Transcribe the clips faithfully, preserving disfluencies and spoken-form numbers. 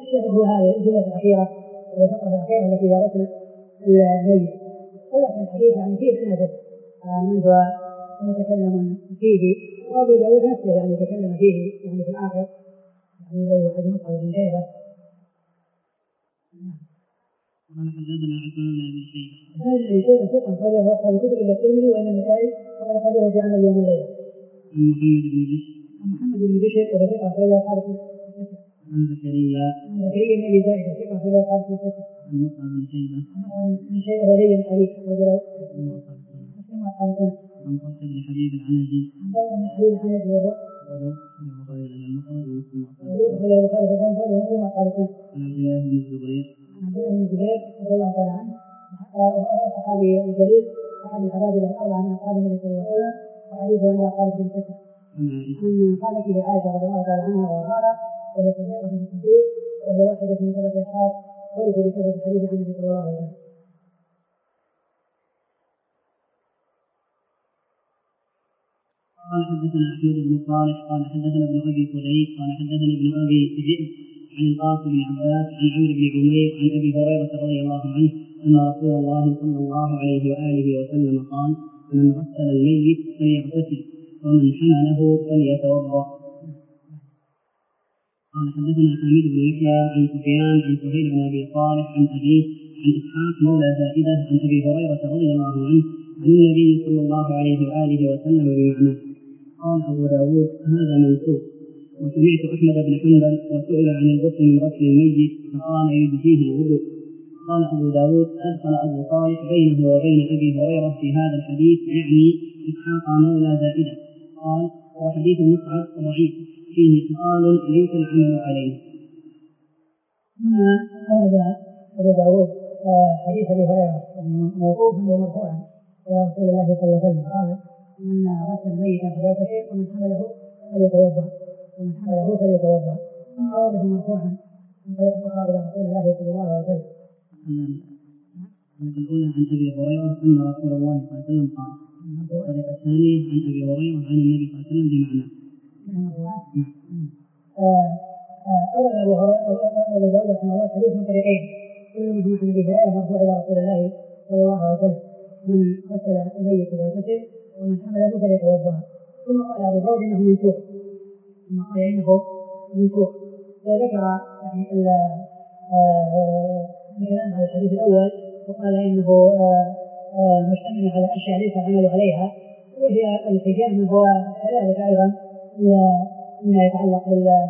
الشاهد هو هذه الجملة الأخيرة والفقرة الأخيرة التي هي غسل الميت. ولكن الحديث يعني فيه سنده يعني من هو متكلم فيه، وأبو داود نفسه يعني تكلم فيه يعني في الآخر يعني زي واحد مصعب بن شيبة. قال حدثنا عثمان بن أبي شيبة. هذا شيء ثقة أخرجه أصحاب الكتب إلا الترمذي وإن النسائي وقد أخرجه في عمل يوم والليلة. عن محمد بن بشر. عن محمد بن بشر وهو ثقة أخرجه أصحاب الكتب. عن زكريا. عن زكريا بن أبي زائدة ثقة أخرجه أصحاب الكتب. عن مصعب بن شيبة. عن مصعب بن شيبة وهو لين حديث أخرجه مسلم وأصحاب السنة. عن طلق بن حبيب العنزي. عن طلق بن حبيب العنزي وهو ولو البخاري لدى المخرج ومسلم أخرجه البخاري في المفرد ومسلم وأصحاب السنة. عن عبد الله بن الزبير. عن عبد الله بن الزبير رضي الله تعالى عنه صحابي الجليل أحد العبادلة الأربعة من أصحاب النبي صلى الله عليه وسلم، وحديثه عند أصحاب الكتب الستة. عن خالته عائشة رضي الله تعالى عنها وأرضاها وهي صديقة في الصديق وهي واحدة من سبعة أصحاب عرفوا بكثرة الحديث عن النبي صلى الله عليه وسلم. قال حدثنا أحمد بن صالح قال حدثنا ابن أبي فديك قال حدثنا ابن أبي ذئب عن القاسم بن عباس عن عمرو بن عمير عن أبي هريرة رضي الله عنه أن رسول الله صلى الله عليه وآله وسلم قال: من غسل الميت فليغتسل ومن حمله فليتوضأ. قال حدثنا حميد بن يحيى عن سفيان عن سهيل بن أبي صالح عن أبيه عن إسحاق مولى زائدة عن أبي هريرة رضي الله عنه عن النبي صلى الله عليه وآله وسلم بمعناه. قال أبو داود: هذا منسوخ. وسمعت أحمد بن حنبل وسئل عن الغسل من غسل الميت فقال: يجزيه الوضوء. قال أبو داود: أدخل أبو صالح بينه وبين أبي هريرة في هذا الحديث يعني إسحاق مولى زائدة. قال: وحديث مصعب ضعيف فيه خصال ليس العمل عليه. ثم هذا أبو داود حديث أبي هريرة موقوفا ومرفوعا إلى رسول الله صلى الله عليه وسلم قال: من غسل ميتا فليغتسل ومن حمله فليتوضأ ومن حمله فليتوضأ. ثم ورده مرفوعا من طريق أخرى إلى رسول الله صلى الله عليه وسلم. الأولى عن أبي هريرة أن رسول الله صلى الله عليه وسلم قال. الطريقة الثانية عن أبي هريرة عن النبي صلى الله عليه وسلم بمعناه. أورد أبو داود رحمه الله الحديث من طريقين كل منهما عن أبي هريرة مرفوع إلى رسول الله صلى الله عليه وسلم: من غسل الميت فليغتسل ومن حمله فليتوضأ. ثم قال أبو داود إنه منسوخ ثم قال إنه منسوخ وذكر يعني الكلام على الحديث الأول وقال إنه مشتمل على أشياء ليس العمل عليها وهي الحجامة وكذلك أيضا مما يتعلق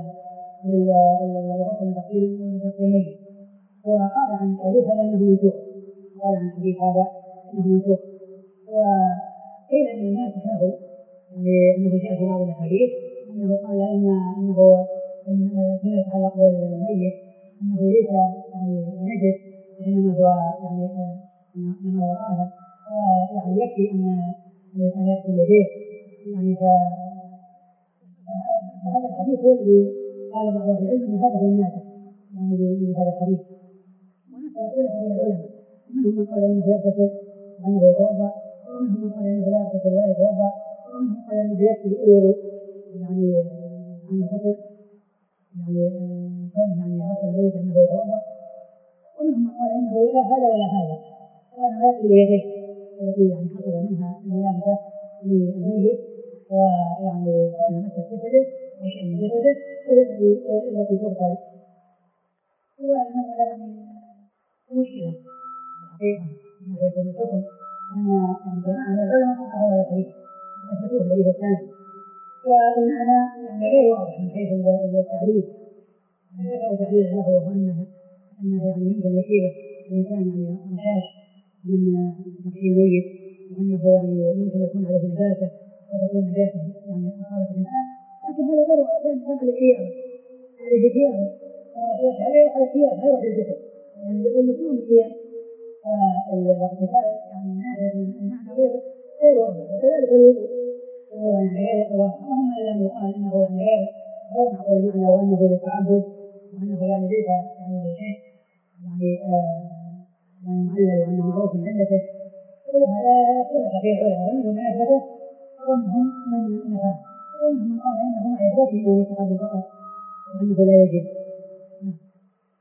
بالغسل من تقدير الميت. وقال عن الحديث هذا إنه منسوخ قال عن الحديث هذا إنه منسوخ وقيل أن الناس له لأنه جاء في بعض الحديث أنه قال إن أنه فيما يتعلق بالميت أنه ليس يعني نجس إنما هو يعني إنما هو طاهر ويعني يكفي أن الإنسان يغسل يديه يعني فهذا الحديث هو الذي قال بعض أهل العلم أن هذا هو الناسخ يعني لهذا الحديث. ونسأل اختلف فيها العلماء منهم من قال إنه يغتسل وأنه يتوضأ ومنهم من قال إنه لا يغتسل ولا يتوضأ ومنهم من قال إنه يكفي الوضوء يعني عن الغسل يعني كونه يعني غسل الميت أنه يتوضأ ومنهم من قال إنه لا هذا ولا هذا وأنه يغسل يديه التي يعني حصل منها الملامسة للميت ويعني كونها مسة جسده وشيء من جسده والتي التي تغسل. والمسألة يعني مشكلة الحقيقة من ناحية الحكم أن جماعة من العلماء فقهوا هذا الحديث وأثبتوه الحديث الثاني والمعنى يعني غير واضح من حيث التعليل ذكروا تعليلا له وهو أنه أنه يعني يمكن يصيبه الإنسان يعني رشاش من تغسيل الميت وأنه يعني يمكن يكون عليه نجاسة وتكون نجاسة يعني أصابت الإنسان لكن هذا غير واضح الإنسان على ثيابه عليه ثيابه ورشاش عليه وعلى ثيابه غير على الجسد يعني المفهوم الثياب الاغتسال يعني من ناحية المعنى غير غير واضح وكذلك الوضوء يعني غير واضح وهم إلا أن يقال إنه يعني غير غير معقول المعنى وأنه للتعبد وأنه يعني ليس يعني شيء يعني يعني معلل وأنه معروف من علته ولهذا اختلف فيه العلماء منهم من أثبته ومنهم من نفاه ومنهم من قال إنه مع إثباته إنه مستحب فقط وأنه لا يجب.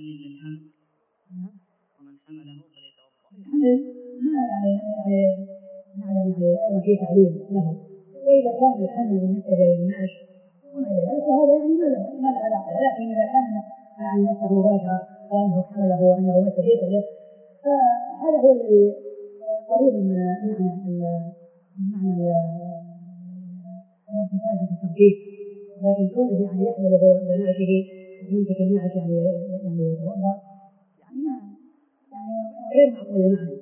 تعليل للحمل ومن حمله فليتوضأ. الحمل ما يعني يعني نعلم يعني أيضا في تعليل له، وإذا كان الحمل بالنسبة للناس وما إلى ذلك فهذا يعني ما له علاقة، ولكن إذا كان يعني نفسه مباشرة وأنه حمله وأنه مثل يده فهذا هو الذي قريب من معنى معنى الاغتسال في التركيب، لكن كونه يعني يحمله بنعشه ويمسك النعش يعني يعني يتوضأ يعني ما يعني غير معقول المعنى.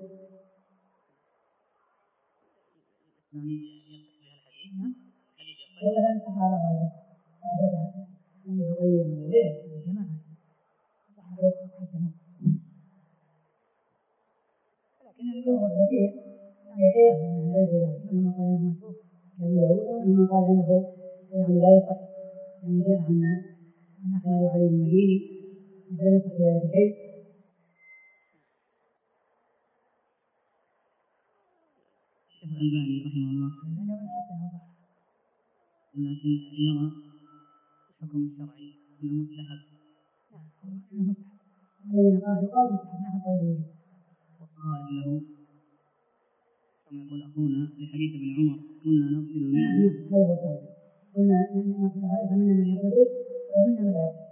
مثلا الصحابة مثلا من يقيم وغيره الجماعة صحابة حسنوا، لكن الجمهور الوكيل يعني خير من العلم منهم قال انه مشروع يعني داود ومنهم قال انه يعني لا يصح، يعني جاء عن عن احمد وعلي بن المديني لا يصح في ذلك شيء. الشيخ الألباني رحمه الله لكن يرى الحكم الشرعي انه مستحب. الذين قالوا قالوا مستحب قالوا وقال له كما يقول اخونا لحديث ابن عمر كنا نغسل الماء. هذا هو الصحيح، قلنا نغسل هذا فمنا من يغتسل ومنا من لا يغتسل.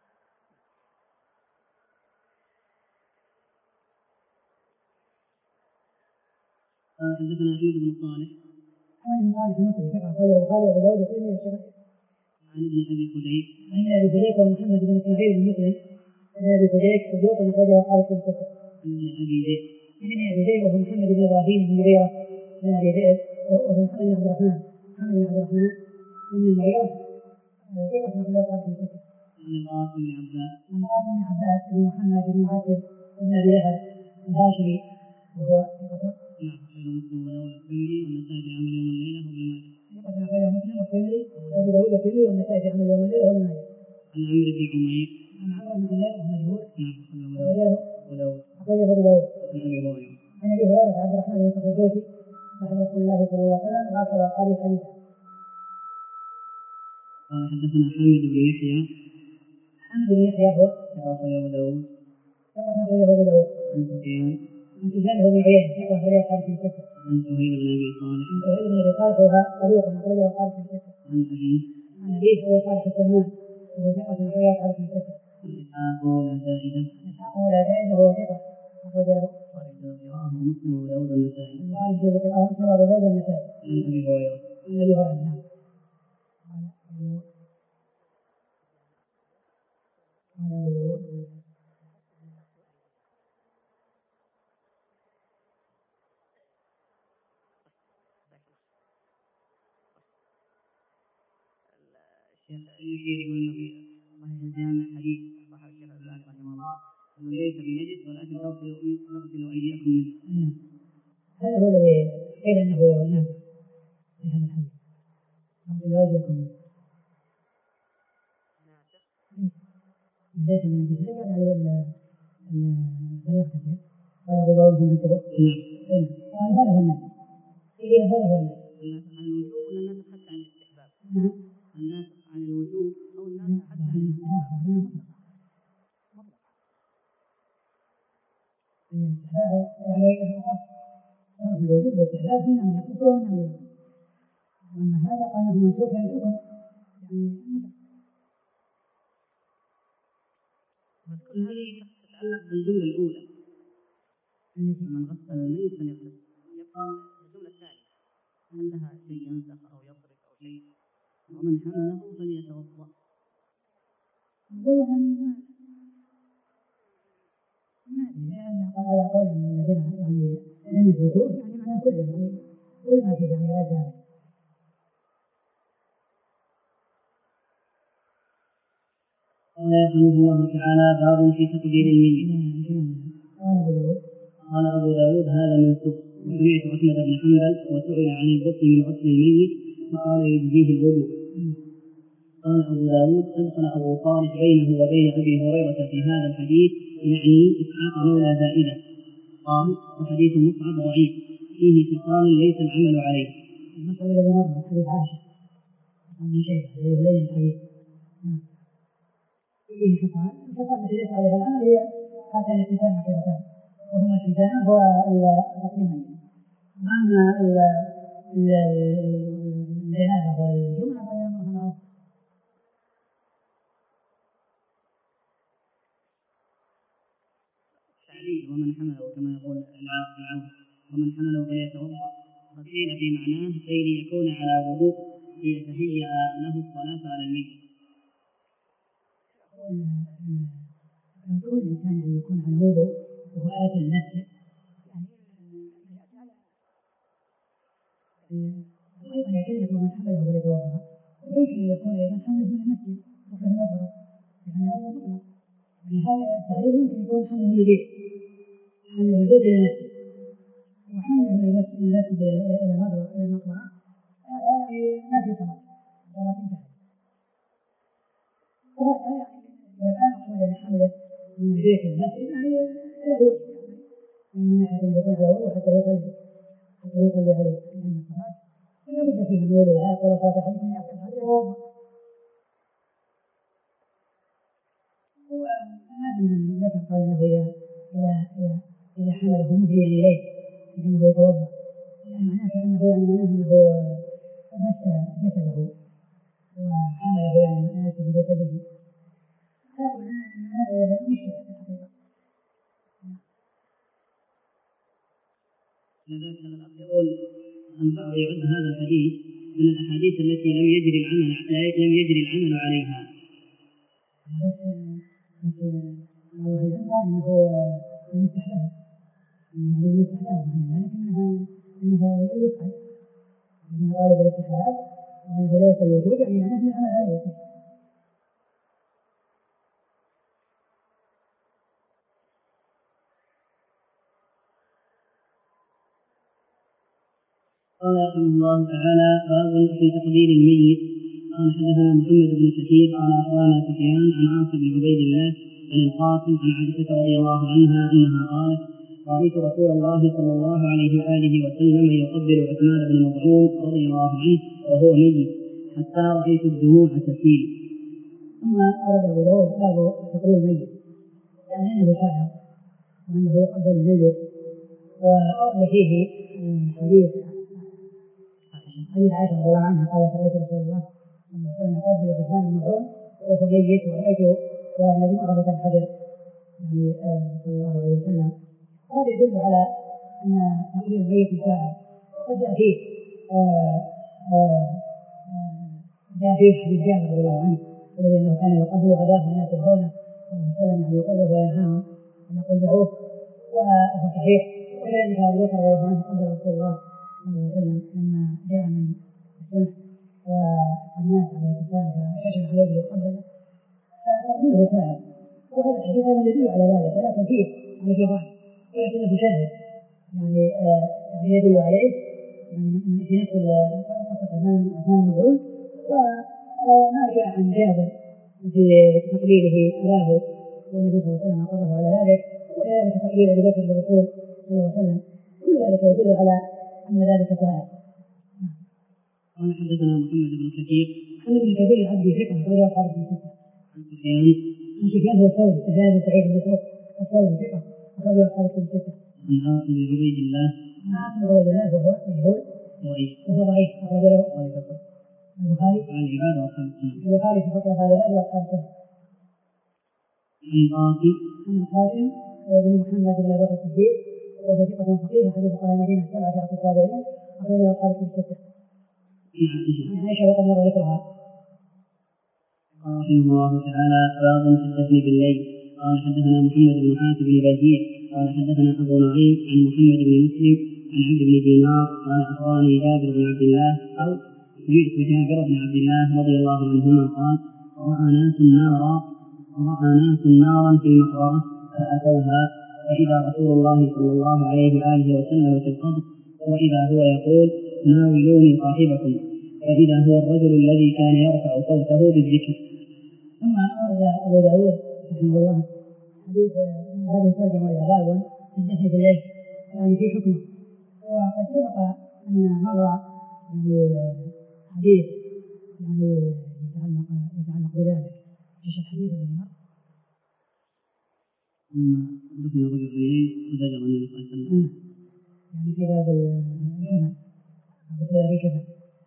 حدثنا احمد بن صالح أحمد بن صالح المصري ثقة أخرجه البخاري وأبو داود والترمذي والشيخ. عن ابن ابي فديك عن ابي فديك ومحمد بن اسماعيل بن مسلم عن ابي فديك صدوق أخرجه أصحاب الكتب. عن ابن ابي ذئب عن ابن ابي ذئب وهو محمد بن ابراهيم بن مغيرة بن ابي ذئب وهو محمد بن عبد الرحمن محمد بن عبد الرحمن بن المغيرة ثقة أخرجه أصحاب الكتب. عن القاسم بن عباس عن القاسم بن عباس بن محمد بن معتب بن ابي لهب الهاشمي وهو ثقة. نعم غير مسلم وداود الترمذي والنسائي في عمل يوم الليلة وابن ماجه. ثقة أخرجه مسلم والترمذي وأبو داود الترمذي والنسائي في عمل يوم الليلة وابن ماجه. عن عمرو بن عمير عن عمرو بن عمير وهو مجهول. نعم أخرجه أبو داود أخرجه أبو داود. عن أبي هريرة عن ابي هريره عبد الرحمن بن صخر الدوسي صاحب رسول الله صلى الله عليه وسلم اخر اصحاب الحديث. قال حدثنا حامد بن يحيى حامد بن يحيى هو أخرجه أبو داود ثقة أخرجه أبو داود. عن سفيان عن سفيان بن عيينة ثقة أخرجه أصحاب الكتب. عن سهيل بن أبي صالح عن سهيل بن أبي صالح وهو صدوق أخرجه أصحاب الكتب. عن أبيه عن أبيه هو صالح السمان وهو ثقة أخرجه أصحاب الكتب. عن إسحاق مولى زائدة إسحاق مولى زائدة وهو ثقة أخرجه مسلم وأبو داود والنسائي. البخاري في ذكر مسلم وأبو داود والنسائي. عن أبي هريرة عن أبي هريرة نعم. قال أبو داود الشيخ يشير يقول انه في صحيح الجامع حديث صحيح الشيخ الألباني رحمه الله انه ليس بنجس ولكن تغسلوا ايديكم منه. هذا هو الذي قيل انه نافع في هذا الحديث. تغسلوا ايديكم منه. ليس بنجس ليس عليه فليغتسل قال ابو داود بن مسعود. قال هذا هو النافع. قيل هذا هو النافع. عن الوجوب ولا الناس حتى عن الاستحباب؟ نعم. الناس عن الوجوب او الناس حتى عن الاستحباب؟ يعني صار في الوجوب والاستحباب هنا من يقصد وهنا من يقصد. أما هذا قال انه منسوخ عن الحكم يعني بس كل هذه تتعلق بالجمله الاولى من غسل الميت فليغتسل. يبقى الجمله الثانيه هل لها شيء ينسخ او يصرف او شيء؟ ومن حمله فليتوضا. والله يعني ما أدري على قول من الذين يعني لم يثبتوه يعني معناه كله يعني كل ما فيه يعني غير ذلك. قال رحمه الله تعالى باب في تقبيل الميت. قال أبو داود قال أبو داود هذا منسوخ. وسمعت أحمد بن حنبل وسئل عن الغسل من غسل الميت فقال يجزيه الوضوء. قال أبو داود أدخل أبو صالح بينه وبين أبي هريرة في هذا الحديث يعني إسحاق مولى زائدة. قال وحديث مصعب ضعيف فيه خصال ليس العمل عليه. المصعب الذي مر حديث عائشة من شيء الذي بين الحديث فيه خصال، الخصال التي ليس عليها العمل هي هاتان الاثنتان أخيرتان، وهما الختان هو التقديم. أما الجنابة والجمعة فهي أمرها معروف. التعليل ومن حمله كما يقول العون ومن حمله فليتوضأ، وقيل في معناه كي ليكون على وضوء ليتهيأ له الصلاة على الميت. كل إنسان أن يكون على وضوء وهو آتي المسجد، أيضا كلمة ومن حمله فليتوضأ يمكن أن يكون أيضا حمله من المسجد وفيه نظرة، يعني الأصل مطلق. يعني هذا التعليل يمكن يكون حمله من البيت، حمله من البيت إلى المسجد، وحمله من المسجد إلى المطلق إلى المطلق هذا ما في صلاة، صلاة انتهت. وهذا إذا كان مقصودا من حمله من البيت إلى المسجد يعني له وجه، يعني من ناحية أن يكون على وضوء حتى يصلي حتى يصلي عليه، لأن الصلاة لا بد فيها من وضوء، لا يقول صلاة أحدكم يحتاج حتى يتوضأ. وما أدري من ذكر قال أنه إذا إذا إذا حمله مهيا إليه فإنه يتوضأ، يعني معناه كأنه يعني معناه أنه مس جسده وحمله يعني مس بجسده، هذا مشكلة في الحقيقة. لذلك يقول البعض يعد هذا الحديث من الأحاديث التي لم يجري العمل لم يجري العمل عليها. الله يعلم أنه من الاستحلال، يعني من الاستحلال معنى ذلك أنها أنها يفعل، يعني قالوا بالاستحلال وأنه ليس الوجود يعني معناه أن العمل عليه. قال رحمه الله تعالى باب في تقبيل الميت. قال حدثنا محمد بن كثير قال اخبرنا سفيان عن عاصم بن عبيد الله عن القاسم عن عائشه رضي الله عنها انها قالت رايت رسول الله صلى الله عليه واله وسلم يقبل عثمان بن مظعون رضي الله عنه وهو ميت حتى رايت الدموع تسيل. ثم اراد ابو داود باب تقبيل الميت، يعني انه شاعر وانه يقبل الميت، وأورد فيه حديث حديث عائشة رضي الله عنها قالت رأيت رسول الله صلى الله عليه وسلم يقبل عثمان بن مظعون وهو ميت ورأيت والذي معه تنحدر يعني صلى الله عليه وسلم. هذا يدل على أن تقبيل الميت مساعد. وقد جاء فيه جاء فيه حديث جابر رضي الله عنه الذي أنه كان يقبل غداه والناس يدعونه صلى الله عليه وسلم يعني يقبله وينهاهم أن يقول دعوه، وهو صحيح. وكذلك أبو بكر رضي الله عنه قبل رسول الله صلى الله عليه وسلم لما جاء من الصلح والناس عليه السلام فكشف عليه وقبله، فتقبيله ساعد. وهذا الحديث أيضا يدل على ذلك، ولكن فيه على في ضعف ولكنه شاهد يعني يعني يدل عليه يعني في نفس قصة عثمان بن مظعون. وما جاء عن جابر في تقبيله أباه والنبي صلى الله عليه وسلم أقره على ذلك، وكذلك تقبيل أبي بكر للرسول صلى الله عليه وسلم، كل ذلك يدل على أن ذلك سائر. قال حدثنا محمد بن كثير محمد بن كثير العبدي ثقة أخرجه أصحاب الكتب. عن سفيان عن سفيان هو الثوري، سفيان بن سعيد بن مسروق الثوري ثقة أخرجه أصحاب الكتب. عن عاصم بن عبيد الله عن عاصم بن عبيد الله وهو مجهول وهو ضعيف أخرج له البخاري عن العباد وأصحاب السنة البخاري في فقه هذا الباب وأصحاب السنة. عن القاسم عن القاسم بن محمد بن أبي بكر الصديق وهو ثقة فقيه حديث فقهاء المدينة السبعة في عصر التابعين أخرجه أصحاب الكتب. عن عائشة وقد مر ذكرها. قال رحمه الله تعالى باب في الدفن بالليل. قال حدثنا محمد بن حاتم بن بزيع قال حدثنا أبو نعيم عن محمد بن مسلم عن عبد بن دينار قال أخبرني جابر بن عبد الله أو سمعت جابر بن عبد الله رضي الله عنهما قال رأى ناس نارا رأى ناس نارا في المقبرة فأتوها فإذا رسول الله صلى الله عليه وآله وسلم في القبر وإذا هو يقول ناولوني صاحبكم فإذا هو الرجل الذي كان يرفع صوته بالذكر. ثم أرجع أبو داود رحمه الله حديث هذه الترجمة إلى باب في الدفن بالليل يعني في حكمه. وقد سبق أن مر يعني حديث يعني يتعلق يتعلق بذلك، ايش الحديث الذي مر؟ لما دفن الرجل في الليل وزجر النبي صلى الله عليه وسلم. يعني في باب الكفن أو في باب الكفن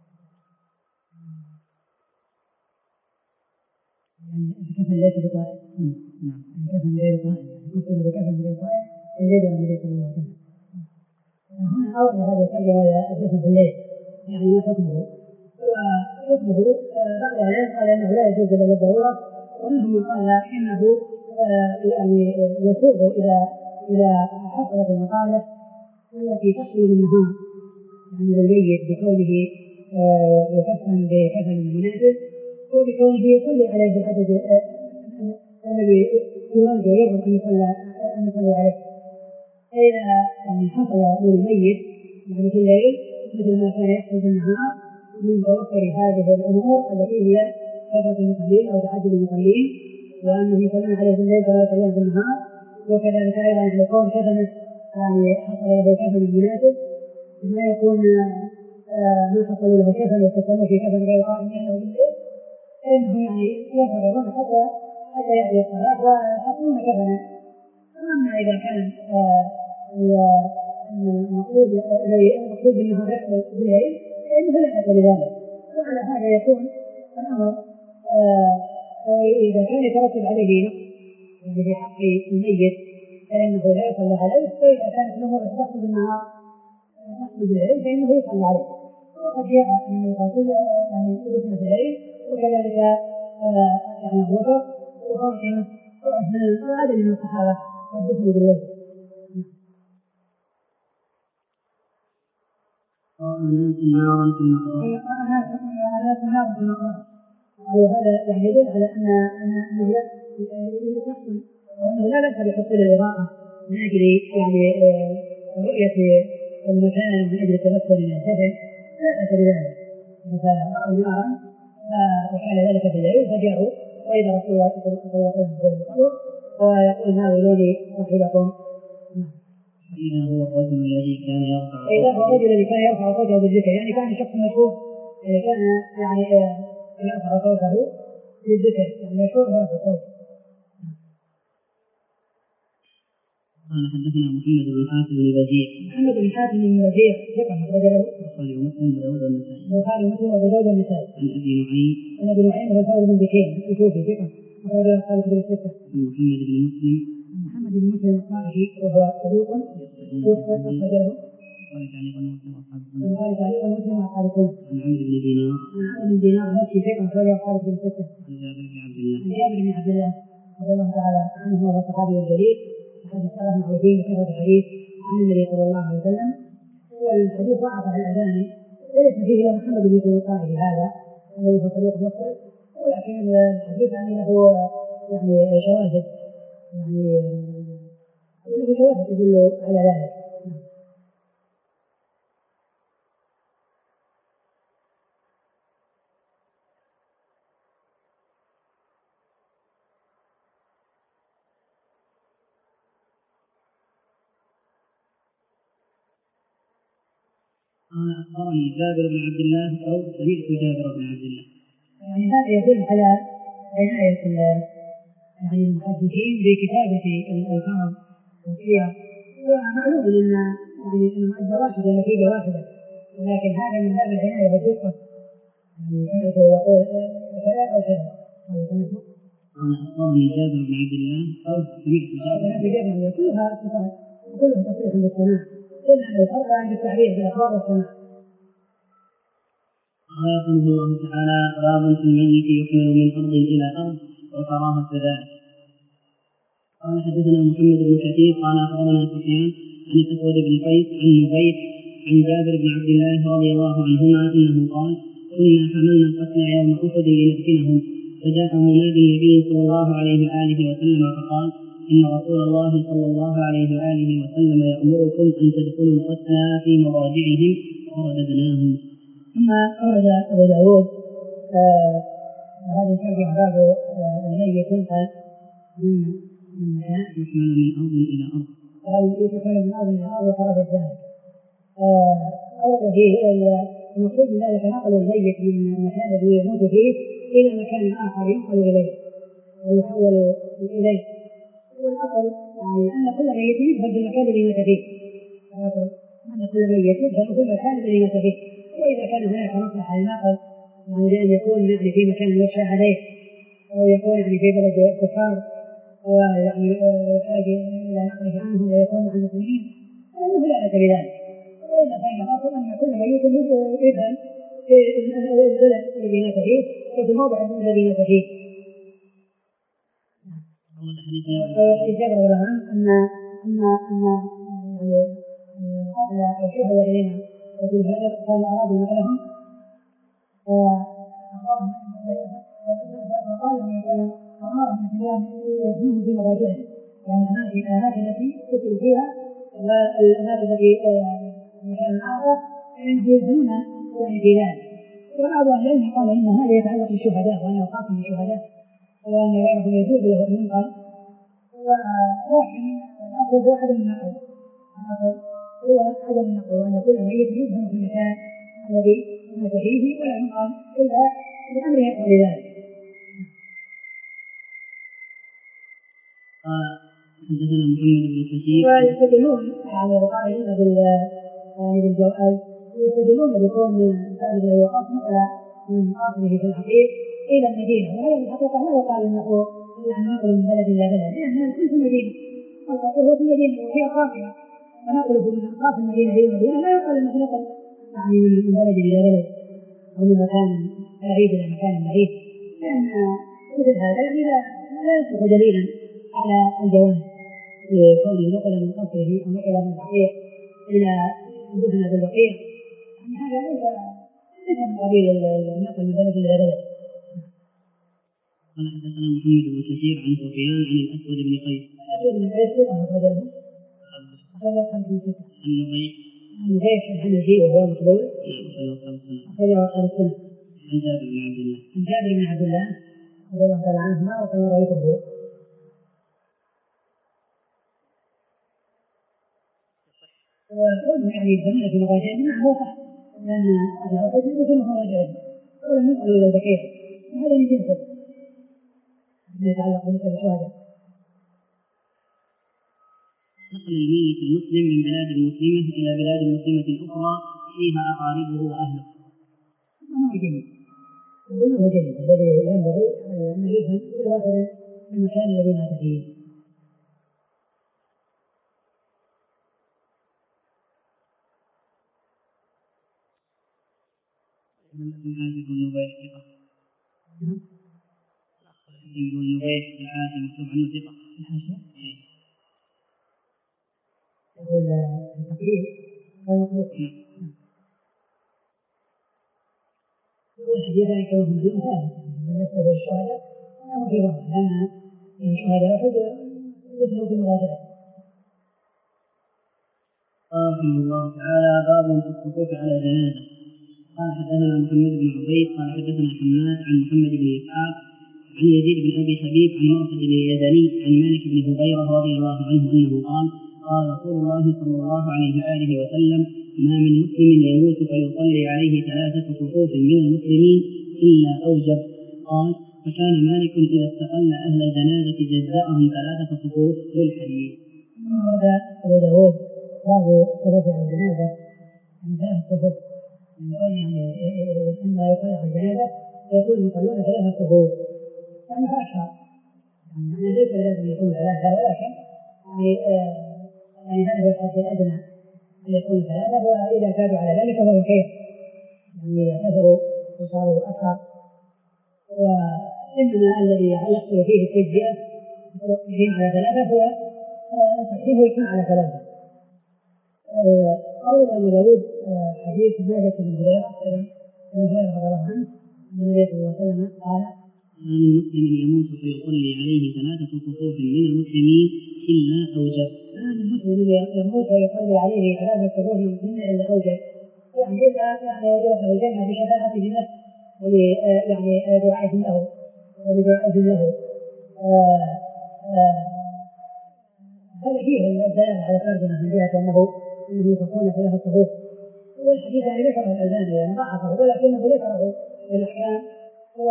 يعني الكفن ليس بطائل. نعم. الكفن غير طائل، كفن بكفن غير طائل زجر النبي صلى الله عليه وسلم. هنا أول هذه الترجمة إلى الدفن في الليل، يعني ما حكمه؟ وحكمه بعض العلماء قال أنه لا يجوز إلا للضرورة، ومنهم من قال إنه يعني يسوق إلى إلى حصلة المقالة التي تحصل بالنهار يعني للميت بكونه يكفن بكفن مناسب، وبكونه يصلي عليه في العدد الذي يراد ويرغب أن يصلى أن يصلي عليه. فإذا يعني حصل للميت يعني في الليل مثل ما كان يحصل في النهار من توفر هذه الأمور التي هي كثرة المصلين أو تعدد المصلين، وأنهم يصلون عليه في الليل كما يصلون في النهار، وكذلك أيضا يعني كون كفن يعني حصل له كفن مناسب ما يكون ما حصل له كفن وكفنوا في كفن غير قائم لأنه بالليل، فإنهم يعني يفرغون حتى حتى يأتي الصلاة ويحصلون كفنا. أما إذا كان المقصود المقصود بالنهار يحصل بالليل فإنه لا بأس بذلك. وعلى هذا يكون الأمر إذا كان يترتب عليه نقص يعني في حق الميت فإنه لا يصلى عليه، وإذا كانت الأمور تحصل بالنهار تحصل بالليل فإنه يصلى عليه. وقد جاء من الرسول يعني يدفن في الليل، وكذلك يعني أبو بكر وفاطمة وعثمان وعدد من الصحابة يدفنوا بالليل. أناس نارا في المقبرة. أناس نارا في المقبرة. وهذا يعني يدل على أن أنه لا يحصل أو أنه لا بأس بحصول الإضاءة من أجل يعني رؤية المكان ومن أجل التمكن من الدفن، لا بأس بذلك. فرأوا نارا وكان ذلك في الليل فجاءوا وإذا رسول الله صلى الله عليه وسلم ويقول ناولوني صاحبكم. إذا هو الرجل الذي كان يرفع إذا هو الرجل الذي كان يرفع صوته بالذكر، يعني كان شخص مشهور كان يعني يرفع صوته بالذكر، يعني مشهور برفع صوته. قال حدثنا محمد بن حاتم بن بزيع. محمد بن حاتم بن بزيع ثقة أخرج له البخاري ومسلم وداود والنسائي. البخاري ومسلم وأبو داود والنسائي. عن أبي نعيم. عن أبي نعيم هو الفضل بن بكير الكوفي ثقة أخرج له أصحاب الكتب الستة. عن محمد بن مسلم. محمد بن مسلم الطائفي وهو صدوق يخطئ أخرج له البخاري تعليقا ومسلم وأصحاب السنة. البخاري تعليقا ومسلم وأصحاب السنة. عن عمرو بن دينار. عن عمرو بن دينار نفسه ثقة أخرج له أصحاب الكتب الستة. عن جابر بن عبد الله. عن جابر بن عبد الله رضي الله تعالى عنه وهو الصحابي الجليل أحد السلف المعروفين بكثرة الحديث عن النبي صلى الله عليه وسلم. والحديث ضعف الألباني وليس فيه إلا محمد بن مسلم الطائفي هذا الذي هو صدوق يخطئ، ولكن الحديث يعني له يعني شواهد يعني له شواهد تدل على ذلك. قال أخبرني جابر بن عبد الله أو سمعت جابر بن عبد الله. يعني هذا يدل على عناية يعني المحدثين بكتابة الألفاظ والسير، ومعلوم أن يعني المعدة واحدة النتيجة واحدة، ولكن هذا من باب العناية بالدقة. يعني سمعته يقول كذا أو كذا. قال أخبرني جابر بن عبد الله أو سمعت جابر بن عبد الله. كلها صفات وكلها تصريح بالسماع، إلا أن الفرق عند التعبير بالأخبار والسماع. قال يقول الله تعالى باب في الميت يحمل من أرض إلى أرض وكراهة ذلك. قال حدثنا محمد بن كثير قال أخبرنا سفيان عن الأسود بن قيس عن نبيح عن جابر بن عبد الله رضي الله عنهما أنه قال كنا حملنا القتلى يوم أحد لندفنهم، فجاء منادي النبي صلى الله عليه وآله وسلم فقال إن رسول الله صلى الله عليه وآله وسلم يأمركم أن تدخلوا القتلى في مضاجعهم فرددناهم. ثم أورد أبو داود هذه الترجمة باب الميت ينقل من مكان يحمل من أرض إلى أرض أو يحمل من أرض إلى أرض وكراهة ذلك. أورد فيه المقصود من ذلك نقل الميت من المكان الذي يموت فيه إلى مكان آخر ينقل إليه ويحول إليه، والأصل يعني أن كل ميت يدفن في المكان الذي مات فيه، أن كل ميت يدفن في المكان الذي مات فيه. وإذا كان هناك مصلحة للناقل يعني بأن يكون يعني في مكان يخشى عليه أو يكون يعني في بلد كفار ويعني يحتاج إلى نقله عنهم ويكون عن المسلمين فإنه لا بأس بذلك. وإلا فإن الأصل أن كل ميت يدفن في البلد الذي مات فيه وفي الموضع الذي مات فيه. حديث جابر رضي الله عنه أن أن أن يعني قبل أو شهد إلينا وفي البدر كانوا أرادوا نقلهم فأخبرهم فقال لهم مثلا أمرهم بأن يدفنوه في مضاجعهم، يعني الأماكن التي قتلوا فيها والأماكن التي مكان آخر فإنهم يدفنون يعني في ذلك. وبعض أهل العلم قال إن هذا يتعلق بالشهداء وأنه خاص بالشهداء وأن غيرهم يجوز له أن ينقل، ولكن الأصل هو عدم النقل. الأصل هو عدم النقل وأن كل ميت يدفن في المكان الذي مات فيه ولا ينقل إلا بأمر يقع لذلك. حدثنا محمد بن كثير. ويستدلون يعني القائلين يعني بالجواز يستدلون بكون سعد بن وقاص نقل من قاصره في الحقيقة إلى المدينة، وهذا في الحقيقة لا يقال أنه يعني نقل من بلد إلى بلد، لأن الكل في المدينة والقصر هو في المدينة وهي قافية، فنقل من أطراف المدينة إلى المدينة لا يقال أنه نقل يعني من بلد إلى بلد أو من مكان بعيد إلى مكان بعيد، لأن مثل هذا يعني لا يصبح دليلا على الجواز لكونه نقل من قصره أو نقل من الحقيقة إلى دفن بالبقيع، يعني هذا ليس ليس من قبيل النقل من بلد إلى بلد. قال حدثنا محمد بن كثير عن سفيان عن الأسود بن قيس. الأسود بن قيس ثقة أخرجه أخرجه خمسة من ستة. عن نبيح. عن نبيح الحنفي وهو مقبول. أخرجه أصحاب السنة. عن جابر بن عبد الله. عن جابر بن عبد الله رضي الله تعالى عنهما وكان ضيفه. وكونه يعني يدفنون في مضاجعهم نعم هو صح، لأن أهل أحد يدفنون في مضاجعهم ولم ينقلوا إلى البقيع، وهذا من جنسه ما يتعلق بالنسبة للشهداء. نقل الميت المسلم من بلاد مسلمة إلى بلاد مسلمة أخرى فيها أقاربه وأهله. أمر جيد، وأمر جيد الذي ينبغي أن يدفن كل واحد في المكان الذي مات فيه. الحاسب النبيح ثقة. يقول نبيح الحاسب مكتوب عنه ثقة. الحاشية. يقول التقرير غير مقبول. يقول حديثا كما هم اليوم ثابت بالنسبة للشهداء أمر في ظهر، لأن الشهداء أحد يدخلوا في مراجعة. قال رحمه الله تعالى باب في الصفوف على جنازة. قال حدثنا محمد بن عبيد قال حدثنا حماد عن محمد بن إسحاق عن يزيد بن أبي حبيب عن مرثد اليزني عن مالك بن هبيرة رضي الله عنه أنه قال قال رسول الله صلى الله عليه وآله وسلم ما من مسلم يموت فيصلي عليه ثلاثة صفوف من المسلمين إلا أوجب. قال فكان مالك إذا استقل أهل الجنازة جزاءهم ثلاثة صفوف للحديث. هذا أبو داود باب الصفوف على الجنازة يعني ثلاثة صفوف، يعني يعني عندما يصلي على الجنازة يكون المصلون ثلاثة صفوف يعني فأكثر، يعني ليس لازم يكون ثلاثة ولكن يعني آه يعني هذا هو الحد الأدنى أن يكون ثلاثة، وإذا زادوا على ذلك فهو خير، يعني إذا كثروا وصاروا أكثر. وإنما الذي يحصل فيه التجزئة يكون على ثلاثة هو تقديمه يكون على ثلاثة. قول أبو داود حديث مالك بن هبيرة بن هبيرة رضي الله عنه أن النبي صلى الله عليه وسلم قال ما من مسلم يموت فيصلي عليه ثلاثة صفوف من المسلمين إلا أوجب. ما من مسلم يموت ويصلي عليه ثلاثة صفوف من المسلمين إلا أوجب، يعني إلا يعني وجبته الجنة بشفاعته له ول يعني دعائه له وبدعائه له. هذا فيه الدلالة على الترجمة من جهة أنه أنه يصفون ثلاثة صفوف، والحديث يعني ذكره الألباني يعني ضعفه ولكنه ذكره للأحكام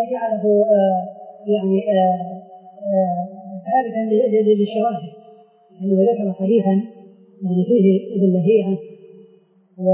وجعله يعني ثابتا للشواهد، أنه ذكر حديثا يعني فيه ابن لهيعة و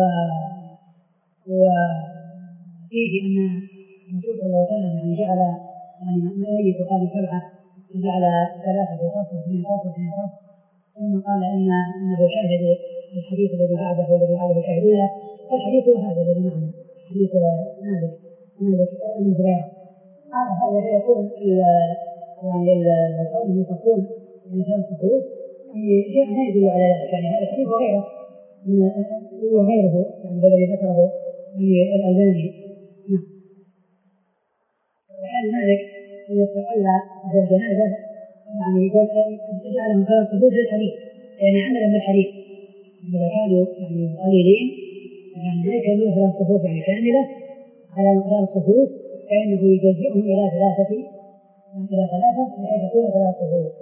وفيه أن الرسول صلى الله عليه وسلم يعني جعل يعني ميت هذه سبعة جعل ثلاثة في صف واثنين صف واثنين صف، ثم قال إن أنه شاهد الحديث الذي بعده والذي بعده شاهدون له، والحديث هو هذا الذي معنا حديث مالك مالك بن هريرة. قال هذا فيقول يعني القوم يصفون يعني ثلاث صفوف يعني شيء لا يدل على ذلك، يعني هذا الحديث غيره وغيره يعني الذي ذكره في الألباني. نعم. وكان مالك يستقل هذا الجنازة يعني جعلهم ثلاث صفوف للحديث، يعني عملا بالحديث إذا كانوا يعني قليلين يعني ما كانوا ثلاث صفوف يعني كاملة على مقدار الصفوف، فإنه يجزئهم إلى ثلاثة إلى ثلاثة بحيث يكون ثلاث صفوف.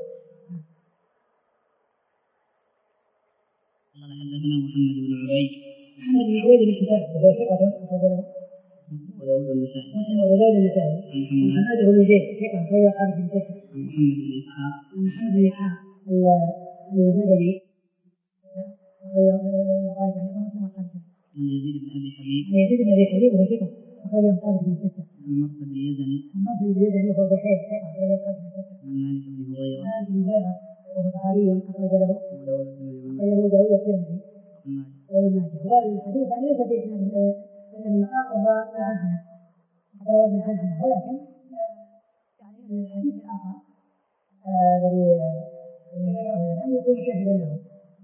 قال حدثنا محمد بن عبيد محمد بن عبيد بن حساب وهو ثقة أخرجه وداود النسائي مسلم وداود النسائي عن حماد بن زيد ثقة أخرجه أصحاب في الستة عن محمد بن إسحاق عن محمد بن إسحاق المدني عن يزيد بن أبي حبيب عن يزيد بن أبي حبيب وهو ثقة أخرجه أصحاب في الستة عن مرثد اليزني عن مرثد اليزني وهو بحير ثقة أخرجه أصحاب في الستة عن مالك بن هويرة مالك بن هويرة وهو صحابي أخرج له أخرجه داود الترمذي وابن ماجه. والحديث عن ليس في إسناد من آخر عنه هو من عنه، ولكن يعني الحديث الآخر الذي ذكره الآن يكون شاهدا له.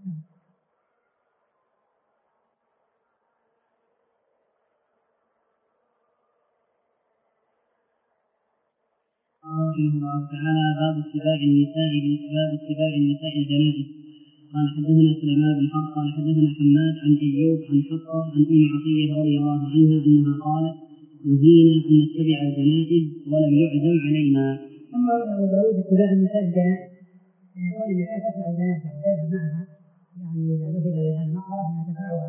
قال رحمه الله تعالى باب اتباع النساء باب اتباع النساء الجنائز. قال حدثنا سليمان بن حرب قال حدثنا حماد عن ايوب عن حفصه عن ام عطيه رضي الله عنها انها قالت نهينا ان نتبع الجنائز ولم يعزم علينا. ثم ابو داود اتباع النساء الجنائز، يعني كون النساء تتبع الجنازه وتذهب معها يعني اذا ذهب الى المقبره انها تتبعها.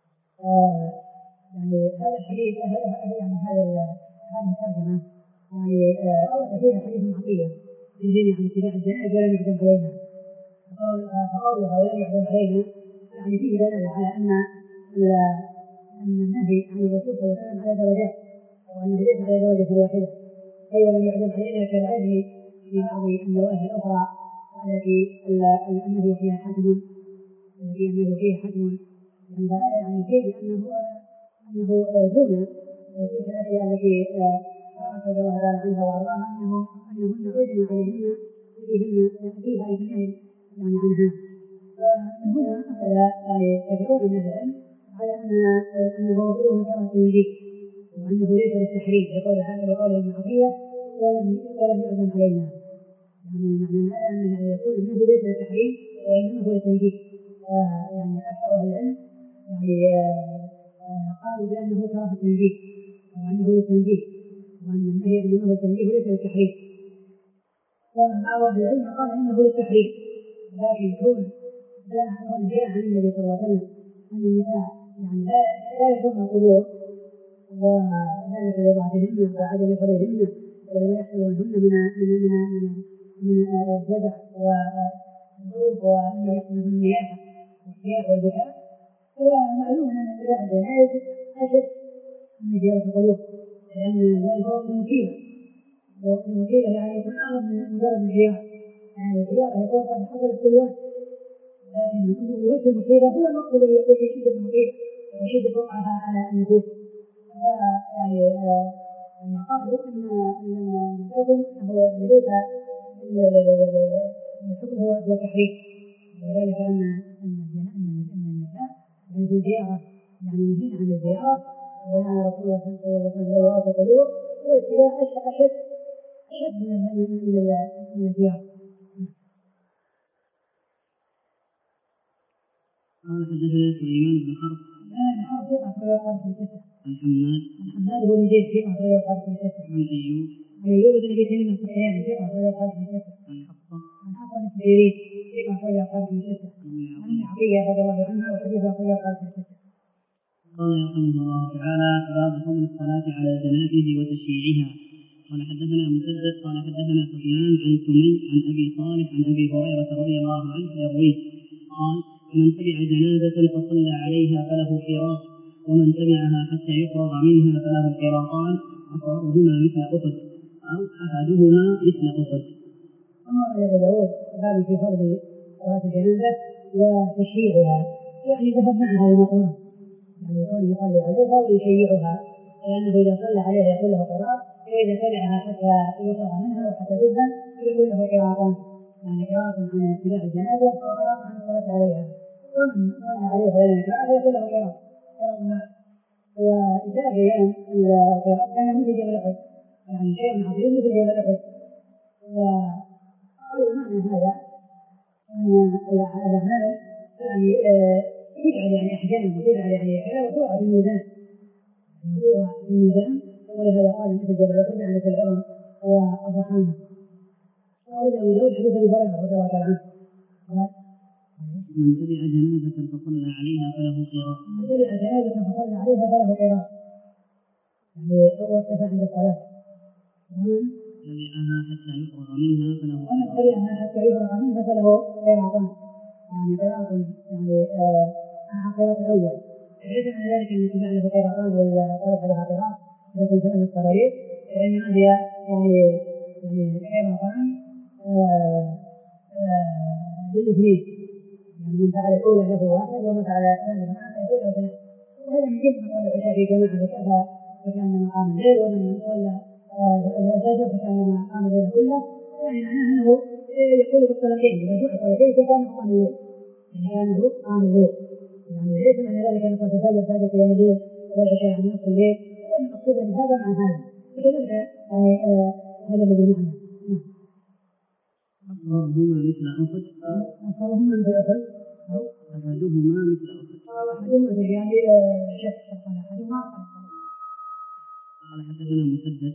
يعني هذا الحديث يعني هذا هذه الترجمه يعني أورد فيها حديث عطية نهينا عن اتباع الجنائز ولم يعزم علينا، فقولها ولم يعزم علينا يعني فيه دلالة على أن أن النهي عن الرسول صلى الله عليه وسلم على درجات، وأنه ليس على درجة واحدة، أي ولم يعزم علينا كالعزم في بعض النواهي الأخرى التي النهي فيها حتم التي النهي فيها حتم، يعني فهذا يعني يفيد أنه أنه دون تلك الأشياء التي رضي الله تعالى عنها وارضاها انهم انهن عزم عليهن فيهن فيها اي النهي يعني عنها. ومن هنا اخذ يعني كثيرون من العلم على ان انه مكروه كراهه التنزيه وانه ليس للتحريم لقول هذا لقول ابن عطيه ولم ولم يعزم علينا، يعني معنى هذا ان يعني يكون النهي ليس للتحريم وانما هو للتنزيه. يعني اكثر اهل العلم يعني قالوا بانه كراهه التنزيه وانه للتنزيه وأن النهي إنما هو التنزيه وليس للتحريم. وبعض أهل العلم قال إنه للتحريم، لكن كون جاء كون جاء عن النبي صلى الله عليه وسلم أن النساء يعني لا لا يزورن القبور وذلك لضعفهن وعدم صبرهن ولما يحصل منهن من من من من من الجزع والخوف وما يحصل من النياحة والصياح والبكاء. ومعلوم أن اتباع الجنائز أشد من زيارة القبور، لأن ذلك وقت المصيبة، وقت المصيبة يعني يكون أعظم من مجرد الزيارة، يعني الزيارة يكون قد حصلت في الوقت، لكن وقت المصيبة هو الوقت الذي يكون في شدة المصيبة وشدة وقعها على النفوس. يعني يعني قالوا أن الحكم هو ليس الحكم هو هو تحريم، وذلك أن أن النساء يعني في الزيارة يعني نهينا عن الزيارة ولعن رسول الله صلى الله عليه وسلم زوارات القبور والاتباع أشد أشد من الزيارة. قال حدثنا سليمان بن حرب سليمان بن حرب ثقة أخرجه أصحاب في الستة عن حماد عن حماد بن زيد ثقة أخرجه أصحاب في الستة عن أيوب عن أيوب بن أبي تميم السختياني ثقة أخرجه أصحاب في الستة عن حفصة عن حفصة بنت سيرين ثقة أخرجه أصحاب في الستة عن أم عطية رضي الله عنها وحديثها أخرجه أصحاب في الستة. قال رحمه الله تعالى باب فضل الصلاة على الجنائز وتشييعها. قال حدثنا مسدد قال حدثنا سفيان عن سمي عن أبي صالح عن أبي هريرة رضي الله عنه يرويه قال من تبع جنازة فصلى عليها فله قيراط ومن تبعها حتى يفرغ منها فله قيراطان أصغرهما مثل أحد أو أحدهما مثل أحد. أما أبو داود باب في فضل صلاة الجنازة وتشييعها، يعني ذهب معها المقرون، يعني يكون يصلي عليها ويشيعها، لأنه إذا صلى عليها يقول له قراء، وإذا تبعها حتى يفرغ منها وحتى تذهب يقول له قراءتان، يعني قراءة عن اتباع الجنازة وقراءة عن الصلاة عليها، ومن صلى عليها ولم يتبعها فيقول له قراءة قراءة واحد. وجاء بيان القراءة كان مثل جبل أحد، يعني شيء عظيم مثل جبل أحد. وقالوا معنى هذا أن الأعمال يعني تجعل يعني أحجام وتجعل يعني كذا وتوضع في الميزان، وتوضع في الميزان، ولهذا قال مثل جبل أحد يعني في العظم والضخامة. أورد أبو داود حديث أبي هريرة رضي الله تعالى عنه من تبع جنازة فصلى عليها فله قراء. من تبع جنازة فصلى عليها فله قراء، يعني وقف عند الصلاة. ومن تبعها حتى يفرغ منها فله ومن تبعها حتى يفرغ منها فله قراءتان، يعني قراءة يعني مع قراءة الأول، ليس من ذلك أن يتبع له قراءتان ولا صلاة عليها قراءة يكون ثلاث الصلوات، وإنما هي يعني يعني قراءتان للاثنين، يعني من فعل الأولى له واحد ومن فعل الثانية معها يقول له اثنين. وهذا من جنس من صلى العشاء في جماعة فكفى فكأنما قام الليل، ومن صلى الفجر فكأنما قام الليل كله، يعني معناه أنه يقول بالصلاتين بمجموع الصلاتين فكأنه قام الليل، يعني كأنه قام الليل، يعني ليس معنى ذلك أن صلاة الفجر بعد قيام الليل والعشاء يعني نصف الليل، وأن المقصود أن هذا مع هذا، فكذلك يعني هذا الذي معنا. أصغرهما مثل أحد أصغرهما مثل أحد أو أحدهما مثل أحد أو أحدهما مثل يعني شك شك على أحدهما. قال حدثنا مسدد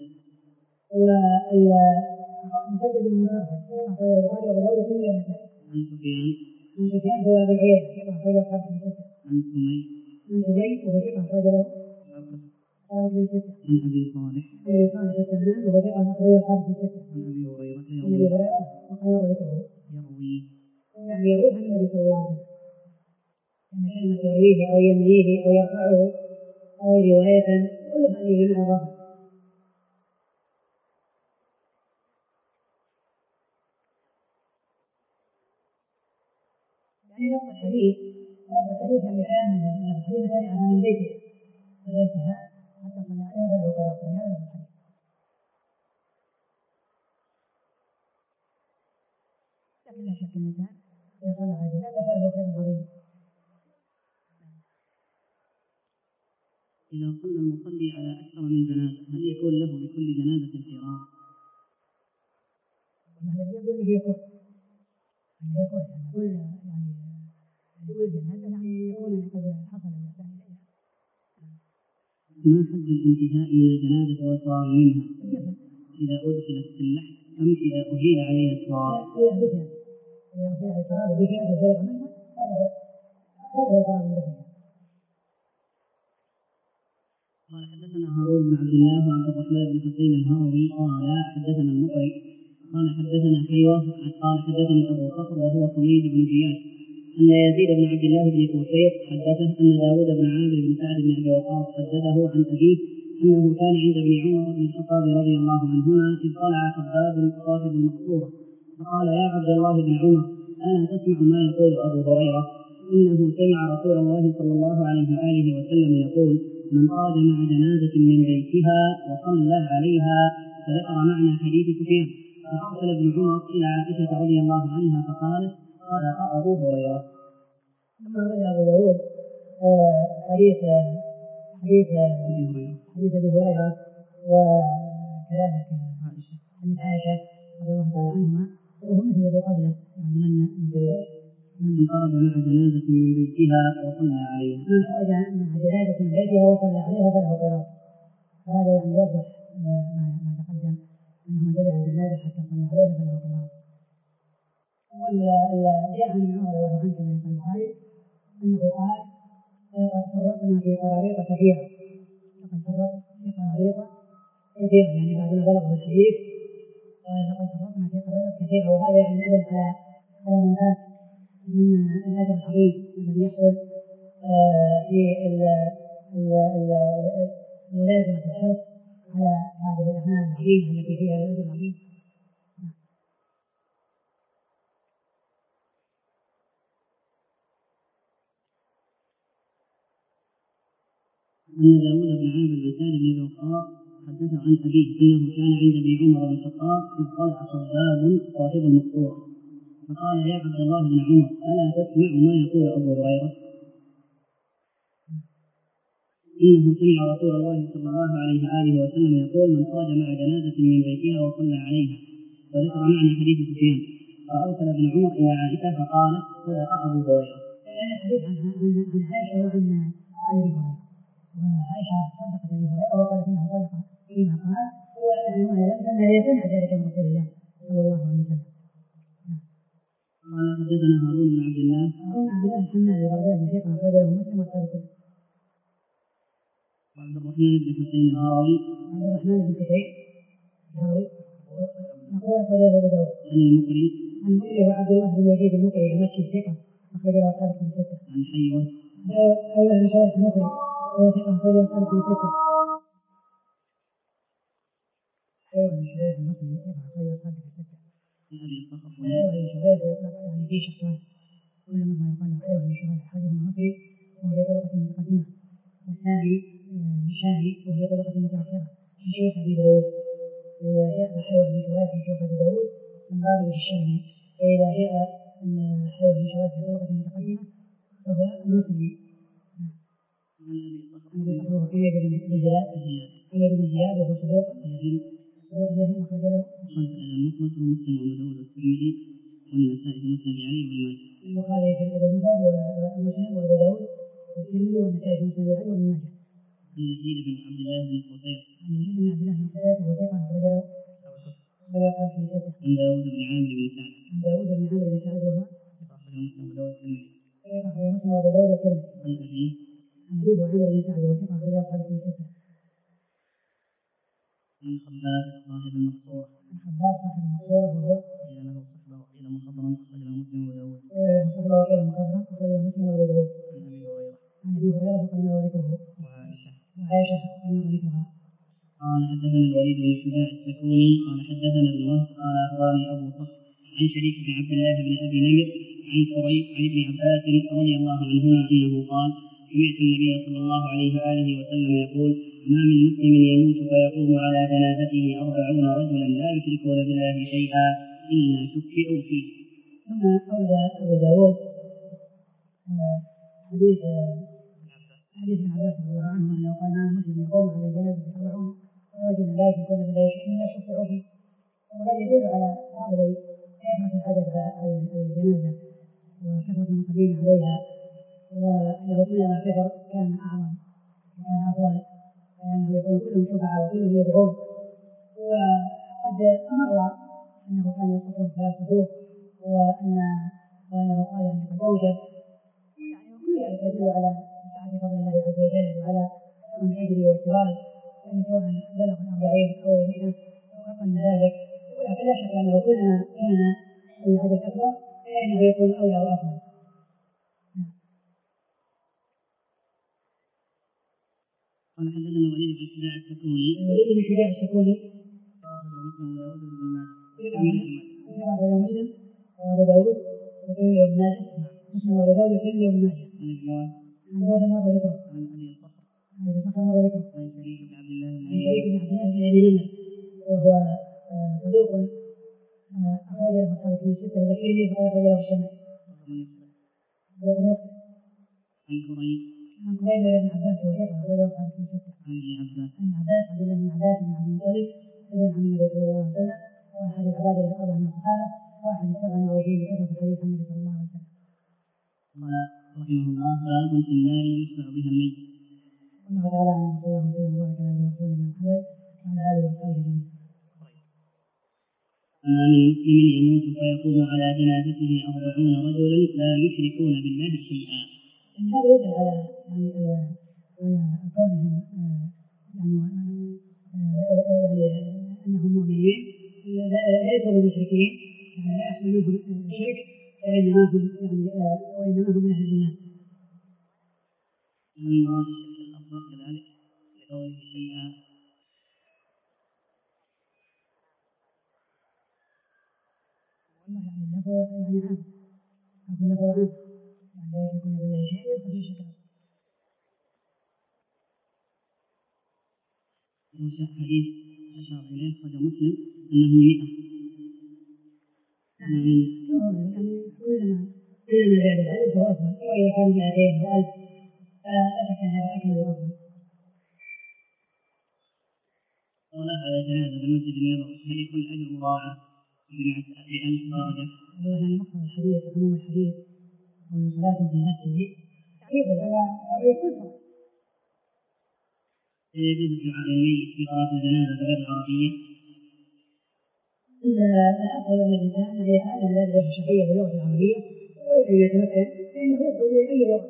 والمسدد المسرحد أخرج البخاري وأبو داود كله والنسائي. عن سفيان عن سفيان هو أبو عيينة أخرج أصحاب في الستة. عن سمي عن سمي وهو ثقة أخرج له أصحاب في الستة. عن أبي صالح عن أبي صالح السمان وهو ثقة أخرج أصحاب في الستة. عن أبي هريرة عن أبي هريرة وخير ذكره يروي يعني يروي عن النبي صلى الله عليه وسلم، أن كلمة يرويه أو يمليه أو يرفعه أو رواية كل هذه من أضافة. يعني لفظ الحديث لفظ الحديث يعني كان الحديث سمعها من بيته من بيتها حتى صلى عليها فله قراءة، يعني هذا لفظ الحديث. لكن لا شك الإنسان إذا صلى على جنازة فله خير عظيم. إذا صلى المصلي على أكثر من جنازة هل يكون له لكل جنازة قراءة؟ وهذا يقول أنه يكون أنه يكون أن كل يعني كل جنازة يعني يكون قد حصل الإنسان إليها. ما حد الانتهاء من الجنازة والفراغ منها؟ إذا أدخلت في اللحد أم إذا أهيل عليها التراب؟ إذا أدخلت إذا أهيل عليها التراب وبكنت وفرغ منها هذا هو هذا هو الفراغ من دفنها. قال حدثنا هارون بن عبد الله وعبد الرحمن بن حسين الهروي قال حدثنا المقرئ قال حدثنا حيوة قال حدثني أبو صخر وهو حميد بن زياد أن يزيد بن عبد الله بن قوسير حدثه أن داود بن عامر بن سعد بن أبي وقاص حدثه عن أبيه أنه كان عند ابن عمر بن الخطاب رضي الله عنهما إذ طلع خباب صاحب المقصورة فقال يا عبد الله بن عمر ألا تسمع ما يقول أبو هريرة إنه سمع رسول الله صلى الله عليه وآله وسلم يقول من خرج مع جنازة من بيتها وصلى عليها، فذكر معنى حديث سفيان فأرسل ابن عمر إلى عائشة رضي الله عنها فقالت صدق أبو هريرة. ثم رد أبو داود حديث حديث حديث أبي هريرة وكذلك حديث عائشة رضي الله تعالى عنهما وهو مثل الذي قبله، يعني من من خرج مع جنازة من بيتها وصلى عليها من خرج مع جنازة من بيتها وصلى عليها فله قراءة. هذا يعني يوضح ما تقدم أنه من تبع الجنازة حتى صلى عليها فله قراءة. وجاء عن عمر رضي الله عنه كما يقول البخاري أنه قال لقد فرطنا في قراريط كثيرة لقد فرطنا في قراريط كثيرا، يعني بعد ما بلغ الحديث لقد فرطنا في قضايا كثيرة، وهذا يعني يدل على على ما فات من الأجر العظيم الذي يحصل في ملازمة الحرص على هذه الأعمال العظيمة التي فيها الأجر العظيم. أن داود بن عامر بن سالم بن وقاص حدثه عن أبيه أنه كان عند ابن عمر بن الخطاب إذ طلع خباب صاحب المقصورة فقال يا عبد الله بن عمر ألا تسمع ما يقول أبو هريرة؟ إنه سمع رسول الله صلى الله عليه وآله وسلم يقول من خرج مع جنازة من بيتها وصلى عليها، وذكر معنى حديث سفيان. فأرسل ابن عمر إلى عائشة فقالت صدق أبو هريرة. هذا الحديث عن عائشة وعن أبي هريرة، وعائشة صدقت أبي هريرة وقالت إنه صدق فيما قال، وأنه يسمع ذلك من رسول الله صلى الله عليه وسلم. قال حدثنا هارون بن عبد الله هارون عبد الله الحماد البغدادي ثقة أخرجه مسلم والثالث. وعبد الرحمن بن حسين الهروي عبد الرحمن بن حسين الهروي أقول أخرجه أبو داود. عن المقري عن المقري وعبد الله بن يزيد المقري المكي ثقة أخرجه أصحاب في الستة. عن حيوة حيوة بن شريح المقري وهو ثقة أخرجه أصحاب في الستة. حيوة بن شريح المقري ثقة أخرجه أصحاب في الستة. عن أبي صخر حيوة بن شريح يطلق يعني في شخصان، كل منهما يقال له حيوة بن شريح، أحدهما مصري وهو في طبقة متقدمة، والثاني شامي وهو في طبقة متأخرة من شيوخ أبي داود. إذا جاء حيوة بن شريح من شيوخ أبي داود فالمراد به الشامي، وإذا جاء حيوة بن شريح في طبقة متقدمة فهو المصري. عن أبي صخر وهو حميد بن زياد حميد بن زياد وهو صدوق صدوق جهم أخرج له وصلت إلى المخلص ومسلم وأبو داود والترمذي والنسائي في مسند علي وابن ماجه. البخاري في الأدب المفرد ومسلم وأبو داود والترمذي والنسائي في مسند علي وابن ماجه. عن يزيد بن عبد الله بن قصير عن يزيد بن عبد الله بن قصير وهو ثقة أخرج له أصحاب في الستة. عن داود بن عامر بن سعد عن داود بن عامر بن سعد وهو أخرجه مسلم وأبو داود والترمذي. أخرج مسلم وأبو داود والترمذي. عن أبيه عن أبيه عامر بن سعد وهو ثقة أخرج أصحاب في الستة. عن خباب صاحب المقصورة عن خباب صاحب المقصورة وهو قيل له صحبة وقيل مخضرا أخرجه مسلم وأبو داود. صحبة وقيل مخضرا أخرجه مسلم وأبو داود. عن أبي هريرة عن أبي هريرة وقد مر ذكره وعائشة وعائشة وقد مر ذكرها. قال حدثنا الوليد بن شجاع السكوني قال حدثنا ابن وهب قال أخبرني أبو صخر عن شريك بن عبد الله بن أبي نمر عن كريب عن ابن عباس رضي الله عنهما أنه قال سمعت النبي صلى الله عليه وآله وسلم يقول ما من مسلم يموت فيقوم على جنازته أربعون رجلا لا يشركون بالله شيئا إلا شفعوا فيه. ثم أورد أبو داود حديث حديث ابن عباس رضي الله عنه أنه قال ما من مسلم يقوم على جنازته أربعون رجلا لا يشركون بالله شيئا إلا شفعوا فيه. وهذا يدل على فضل كثرة الحدث على الجنازة وكثرة المصلين عليها، وأنه كلما كثر كان أعظم وكان أفضل، لأنه يكون كلهم شفعاء وكلهم يدعون. وقد مر أنه كان يصفون ثلاث صفوف وأن وأنه قال أن قد أوجب، يعني كل ذلك يدل على سعة فضل الله عز وجل وعلى عظم الأجر والثواب، يعني سواء بلغ الأربعين أو مئة أو أقل من ذلك. ولكن لا شك أنه كلما كان العدد أكبر فإنه يكون أولى وأفضل. قال حدثنا الوليد بن شجاع السكوني الوليد بن شجاع السكوني أخرجه مسلم وأبو داود وابن ماجه. مسلم وأبو داود والترمذي وابن ماجه. عن الجواد عن جواد مر ذكره. عن أبي صخر عن أبي صخر مر ذكره. عن شريك بن عبد الله عن شريك بن عبد الله بن أبي نمر وهو صدوق أخرج له أصحاب الكتب الستة إلا الترمذي فقد أخرج له الجماعة. عن كريب عن كريب وابن عباس وهو ثقة أخرج له أصحاب الكتب الستة. عن ابن عباس عن عباس عبد الله بن عباس بن عبد المطلب ابن عم النبي صلى الله عليه وسلم وأحد العباد الأربعة من الصحابة وأحد السبع المعروفين بكثرة الحديث عن النبي صلى الله عليه وسلم. قال رحمه الله باب في النار يشفع بها الميت. الله تعالى عنه صلى الله عليه وسلم وبارك على رسوله محمد وعلى آله وصحبه أجمعين. ما من مسلم يموت فيقوم على جنازته أربعون رجلا لا يشركون بالله شيئا. يعني هذا يدل على يعني على كونهم يعني يعني أنهم مؤمنين ليسوا بمشركين، يعني لا يحصل منهم شرك، وإنما هم يعني وإنما هم من أهل الإيمان. من المراد الأفضل كذلك لقوله شيئا. والله يعني اللفظ يعني عام، أو اللفظ عام، يعني لا يكون بالله شيء يدخل في شكل. حديث أشار إليه خرج مسلم أنه مئة. يعني كلما كلما زاد العدد فهو أفضل، وإذا كانوا مئتين أو ألف فلا شك أن هذا أكمل وأفضل. الصلاة على جنازة بالمسجد النبوي هل يكون الأجر مضاعف بألف درجة؟ والله يعني مقصد الحديث عموم الحديث ومن صلاة في نفسه يدل على تضعيف كل صلاة. يجوز الدعاء للميت في صلاة الجنازة بغير العربية؟ الأفضل أن الإنسان يتعلم هذه الشرعية باللغة العربية، وإذا يتمكن فإنه يدعو بأي لغة.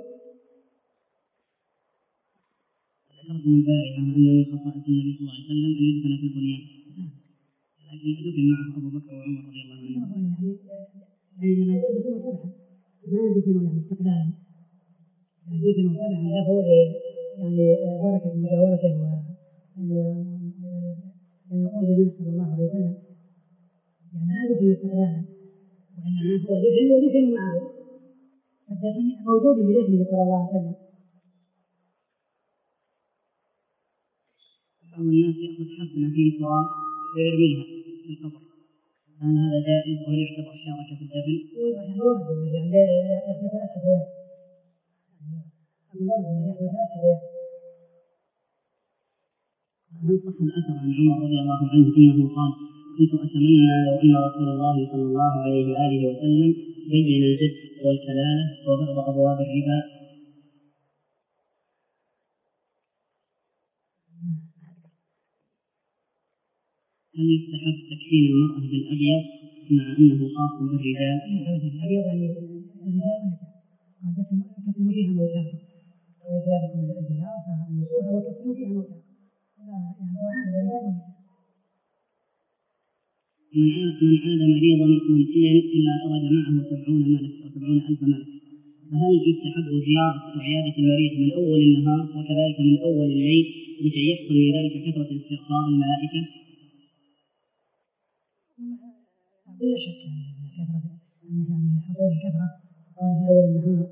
ذكرتم البارحة أن من خصائص النبي صلى الله عليه وسلم أن يدفن في البنيان، لكن دفن معه أبو بكر وعمر رضي الله عنهم. يعني إنما يدفنوا تبعا، ما يدفنوا يعني استقلالا، يدفنوا تبعا له يعني بركة مجاورته ويقول بمن صلى الله عليه وسلم، يعني ما يدفن استقلالا، وإنما هو يدفن ويدفن معه، فالدفن موجود بدفنه صلى الله عليه وسلم. بعض الناس يأخذ حسنة من تراب ويرميها في القبر، هل هذا جائز وهل يعتبر شارك في الدفن؟ يعني ورد أنه يعني يحدث ثلاث حيات، ورد أنه يحدث ثلاث حيات. هل صح الأثر عن عمر رضي الله عنه أنه قال: كنت أتمنى لو أن رسول الله صلى الله عليه وآله وسلم بين الجد والكلالة وبعض أبواب الربا؟ هل يستحب تكفين المرأة بالأبيض مع أنه خاص بالرجال؟ الأبيض يعني الرجال والنساء، كفنوا فيها موتاهم، ويجابكم من الأنبياء فالنسوها وكفنوا فيها موتاهم، من عاد مريضا ممسيا إلا خرج معه سبعون ملك أو سبعون ألف ملك، فهل يستحب زيارة وعيادة المريض من أول النهار وكذلك من أول الليل لكي يحصل من ذلك كثرة استغفار الملائكة؟ بلا شك أن كثرة يعني حصول الكثرة ومن أول النهار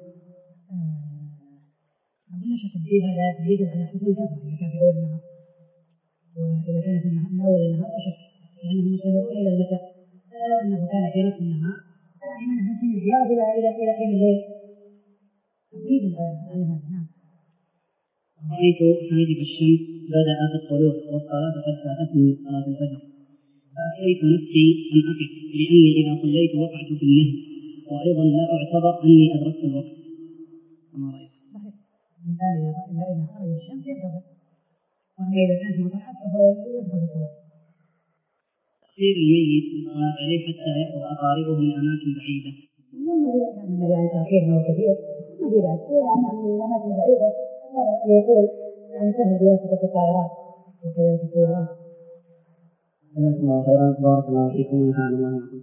بلا شك أن فيها لا يدل على حصول الكثرة إذا كان في أول النهار، وإذا كان في من أول النهار لا شك لأنهم مستمرون إلى المساء، فلو أنه كان في نصف النهار يعني من نفسه الزيارة إلى إلى إلى حين الليل يدل على هذا. نعم. رأيت حاجب الشمس بدأ في الطلوع والصلاة قد فاتتني صلاة الفجر، فأتيت نفسي أن أقف لأني إذا صليت وقعت في النهي، وأيضا لا أعتبر أني أدركت الوقت. وما رأيك؟ صحيح. الإنسان إذا إذا خرج الشمس ينتظر، وأما إذا كانت مطلعت فهو يدخل في الصلاة. تأخير الميت للصلاة عليه حتى يحضر أقاربه من أماكن بعيدة. والله إذا كان النبي عن تأخير ما هو كثير ما في بعد، ولا عن الأماكن بعيدة الوصول يعني سهل بواسطة الطائرات وكذلك السيارات. جزاكم الله خيرا، بارك الله فيكم ونفعنا الله معكم.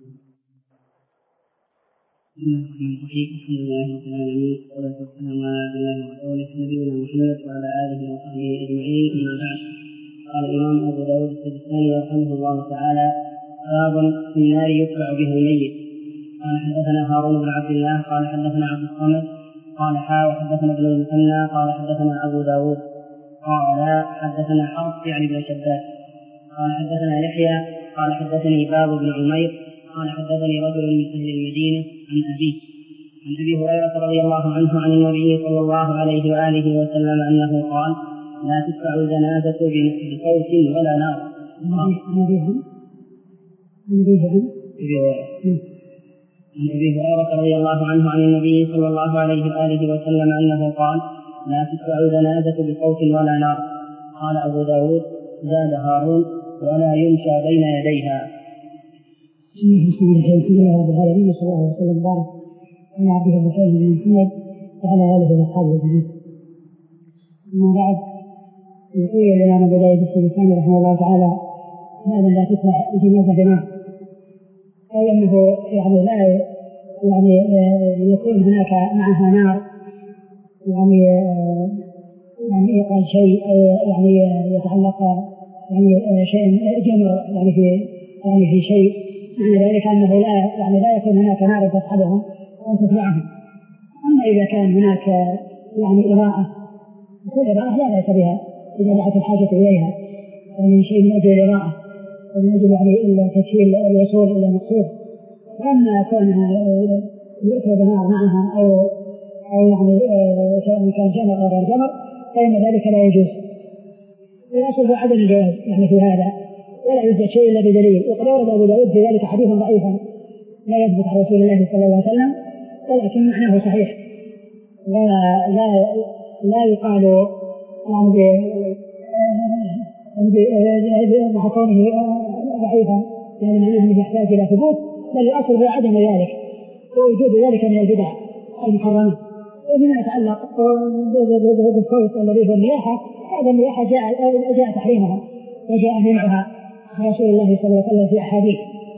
بسم الله الرحمن الرحيم، الحمد لله رب العالمين، والصلاة والسلام على عبد الله ورسوله نبينا محمد وعلى آله وصحبه أجمعين، أما بعد. قال الإمام أبو داود السجستاني رحمه الله تعالى: باب في النار يتبع بها الميت. قال حدثنا هارون بن عبد الله قال حدثنا عبد الصمد قال حا وحدثنا ابن المثنى قال حدثنا أبو داود قال حدثنا حرب يعني بن شداد قال حدثنا يحيى قال حدثني باب بن عمير قال حدثني رجل من أهل المدينة عن أبيه عن أبي هريرة رضي الله عنه عن النبي صلى الله عليه وآله وسلم أنه قال: لا تدفع الجنازة بصوت ولا نار. عن أبي هريرة رضي الله عنه عن النبي صلى الله عليه وآله وسلم أنه قال: لا تدفع الجنازة بصوت ولا نار. قال أبو داود: زاد هارون: ولا يمشى بين يديها. بسم الله الرحمن الرحيم، وصلى الله وسلم وبارك على عبده ورسوله محمد وعلى آله وأصحابه أجمعين. أما بعد، يقول الإمام أبو داود السجستاني رحمه الله تعالى: هذا لا تتبع الجنازة بنار، أي أنه يعني لا يعني يكون هناك معها نار يعني يعني يقال شيء أو يعني يتعلق يعني شيء جمر يعني في يعني في شيء، معنى ذلك أنه لا يعني لا يكون هناك نار تصحبهم أو تتبعهم. أما إذا كان هناك يعني إضاءة، كل إضاءة لا بأس بها إذا دعت الحاجة إليها، يعني شيء من أجل الإضاءة ومن أجل يعني تسهيل الوصول إلى المقصود. أما كونها يؤتى بنار معها أو أو يعني سواء كان جمر أو غير جمر فإن ذلك لا يجوز. الأصل هو عدم الجواز يعني في هذا، ولا يوجد شيء إلا بدليل. وقد ورد أبو داود في ذلك حديثا ضعيفا لا يثبت عن رسول الله صلى الله عليه وسلم، ولكن معناه صحيح. لا لا لا يقال يعني مع كونه ضعيفا يعني معناه أنه يحتاج إلى ثبوت، بل الأصل هو عدم ذلك ووجود ذلك من البدع المحرمة. وبما يتعلق بالصوت الذي هو النياحة، هذا النياحة جاء جاء تحريمها وجاء منعها عن رسول الله صلى الله عليه وسلم في أحاديث.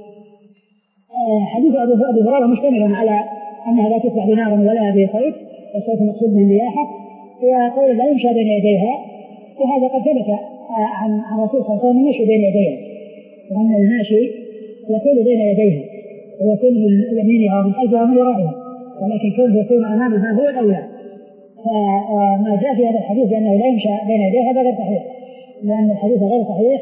حديث أبي هريرة مشتمل على أنها لا تتبع بنار ولا بصوت، الصوت المقصود من النياحة، وقول لا يمشى بين يديها، وهذا قد ثبت عن الرسول صلى الله عليه وسلم المشي بين يديها، وأن الماشي يكون بين يديها ويكون من يمينها ومن خلفها ومن ورائها، ولكن كونه يكون أمامها هو الأولى. فما جاء في هذا الحديث بأنه لا يمشى بين يديها هذا غير صحيح، لأن الحديث غير صحيح.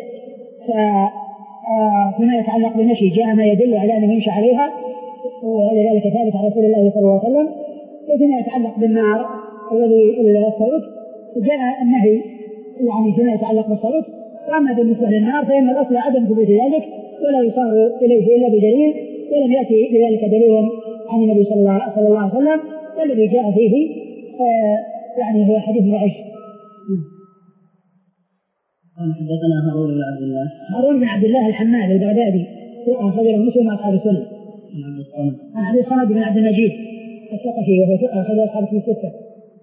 فيما يتعلق بالمشي جاء ما يدل على أنه يمشى عليها، ولذلك ثابت عن رسول الله صلى الله عليه وسلم. وفيما يتعلق بالنار الذي الصوت جاء النهي يعني فيما يتعلق بالصوت. وأما بالنسبة للنار فإن الأصل عدم ثبوت ذلك ولا يصار إليه إلا بدليل، ولم يأتي بذلك دليل عن النبي صلى الله عليه وسلم، والذي جاء فيه يعني هو حديث ضعيف. قال حدثنا هارون بن عبد الله هارون بن عبد الله الحمال البغدادي ثقة أخرجه مسلم وأصحاب السنن. عن عبد الصمد بن عبد المجيد الثقفي وهو ثقة أخرجه أصحاب الكتب الستة.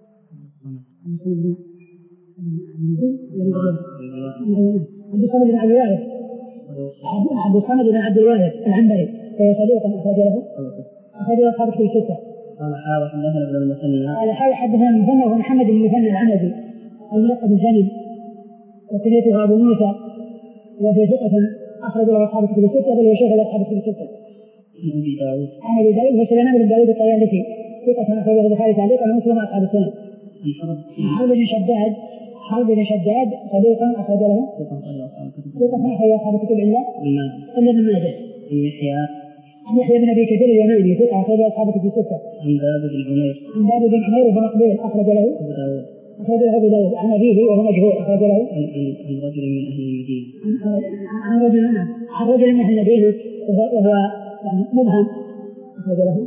عبد الصمد بن عبد الوارث عبد الصمد بن عبد الوارث العنبري صديق أخرج له أخرج له أصحاب الكتب الستة. قال حاول حدثنا ابن المثنى قال حاول حدثنا المثنى وهو محمد بن المثنى العنبري الملقب بالجنب وكنيته أبو موسى، وفي ثقة أخرج له أصحاب الكتب الستة، بل هو شيخ أصحاب الكتب الستة. عن أبي داود عن أبي داود وسليمان بن داود الطيالسي ثقة أخرجه البخاري تعليقا ومسلم وأصحاب السنن. حرب بن شداد حرب بن شداد صديقا أخرج له ثقة أخرج أصحاب الكتب إلا إلا ابن ماجه. يحيى عن يحيى بن أبي كثير اليماني ثقة أخرج أصحاب الكتب الستة. عن باب بن عمير عن باب بن عمير وهو مقبول أخرج له أبو داود أخرج له أبو داود. عن أبيه وهو مجهول أخرج له عن رجل من أهل المدينة عن رجل عن رجل من أهل المدينة وهو يعني مبهم أخرج له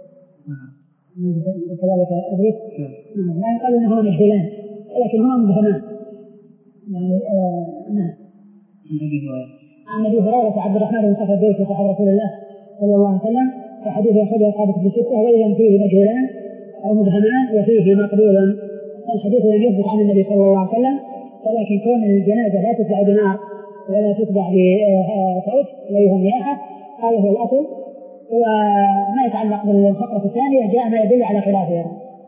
وكذلك أدريس لا يقال أنه مجهولان ولكن هما مبهمان يعني نعم. عن أبي هريرة عبد الرحمن بن صخر الدوسي صاحب رسول الله صلى الله عليه وسلم في حديث أخرجه أصحاب الكتب الستة، وإذا فيه مجهولان أو مبهمان وفيه مقبول. الحديث لم يثبت عن النبي صلى الله عليه وسلم، ولكن كون الجنازة لا تتبع بنار ولا تتبع بصوت وهي النياحة هذا هو الأصل. وما يتعلق بالفقرة الثانية جاء ما يدل على خلافها.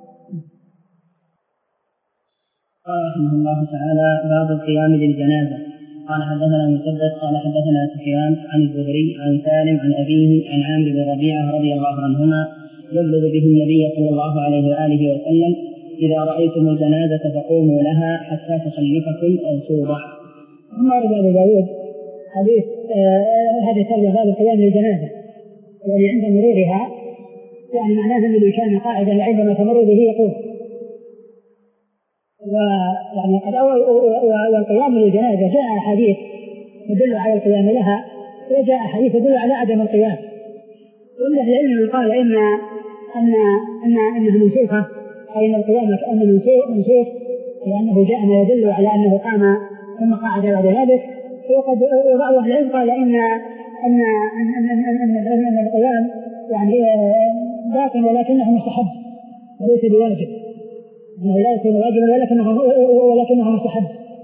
قال رحمه الله تعالى: باب القيام للجنازة. قال حدثنا مسدد قال حدثنا سفيان عن الزهري عن سالم عن أبيه عن عامر بن ربيعة رضي الله عنهما يبلغ به النبي صلى الله عليه وآله وسلم: إذا رأيتم الجنازة فقوموا لها حتى تخلفكم أو توضع. ثم ورد أبو داود حديث هذه ترجع باب القيام للجنازة، يعني عند مرورها يعني معناه أن من كان قاعدا عندما تمر به يقوم، ويعني قد والقيام للجنازة جاء حديث يدل على القيام لها وجاء حديث يدل على عدم القيام. ومن أهل العلم قال إن أن أن أنها منسوخة، أي أن القيام كأنه منسوخ لأنه جاء ما يدل على أنه قام ثم قعد بعد ذلك. وقد بعض أهل العلم قال إن أن أن أن أن أن القيام يعني باطن ولكنه مستحب وليس بواجب، أنه لا يكون واجبا ولكنه ولكنه مستحب،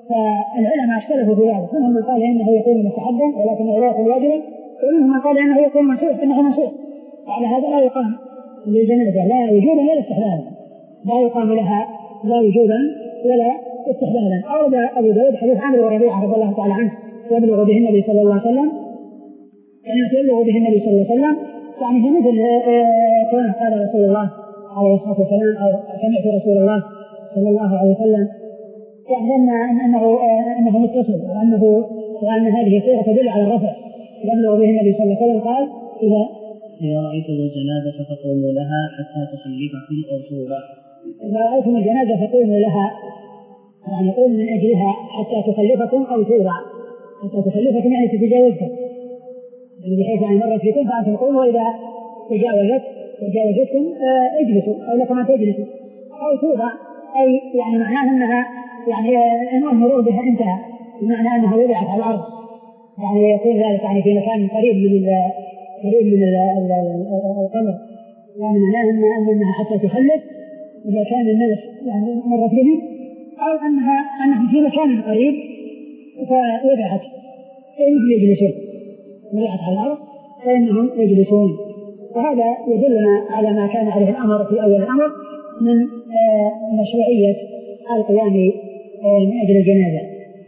فالعلماء اختلفوا في ذلك، منهم من قال انه يكون مستحبا ولكنه لا يكون واجبا، ومنهم من قال انه يكون منسوخ انه منسوخ. وعلى هذا لا يقام للجنازه لا وجودا ولا استحبابا، لا يقام لها لا وجودا ولا استحبابا. اورد ابو داود حديث عمرو بن ربيعه رضي الله تعالى عنه يبلغ به النبي صلى الله عليه وسلم، كانت يبلغ به النبي صلى الله عليه وسلم، يعني في مثل كونه قال رسول الله عليه الصلاه والسلام او سمعت رسول الله صلى الله عليه وسلم، يعني ان انه انه متصل، وانه وان هذه صيغه تدل على الرفع. يبلغ به النبي صلى الله عليه وسلم قال: اذا إذا رأيتم الجنازة فقوموا لها حتى تخلفكم أو توضع. إذا رأيتم الجنازة فقوموا لها، يعني قوموا من أجلها حتى تخلفكم أو توضع. حتى تخلفكم يعني تتجاوزكم، يعني بحيث أن مرت فيكم فأنتم قوموا، وإذا تجاوزت تجاوزتكم اجلسوا أو لكم أن تجلسوا، أو توضع أي يعني معناه أنها يعني أن المرور بها انتهى، بمعنى أنها وضعت على الأرض، يعني يكون ذلك يعني في مكان قريب من قريب من القبر، يعني معناه أنها حتى تخلف إذا كان الناس يعني مرت بهم، أو أنها أنها في مكان قريب فوضعت فإنهم يجلسون، وضعت على الأرض فإنهم يجلسون. وهذا يدلنا على ما كان عليه الأمر في أول الأمر من مشروعية القيام من أجل الجنازة.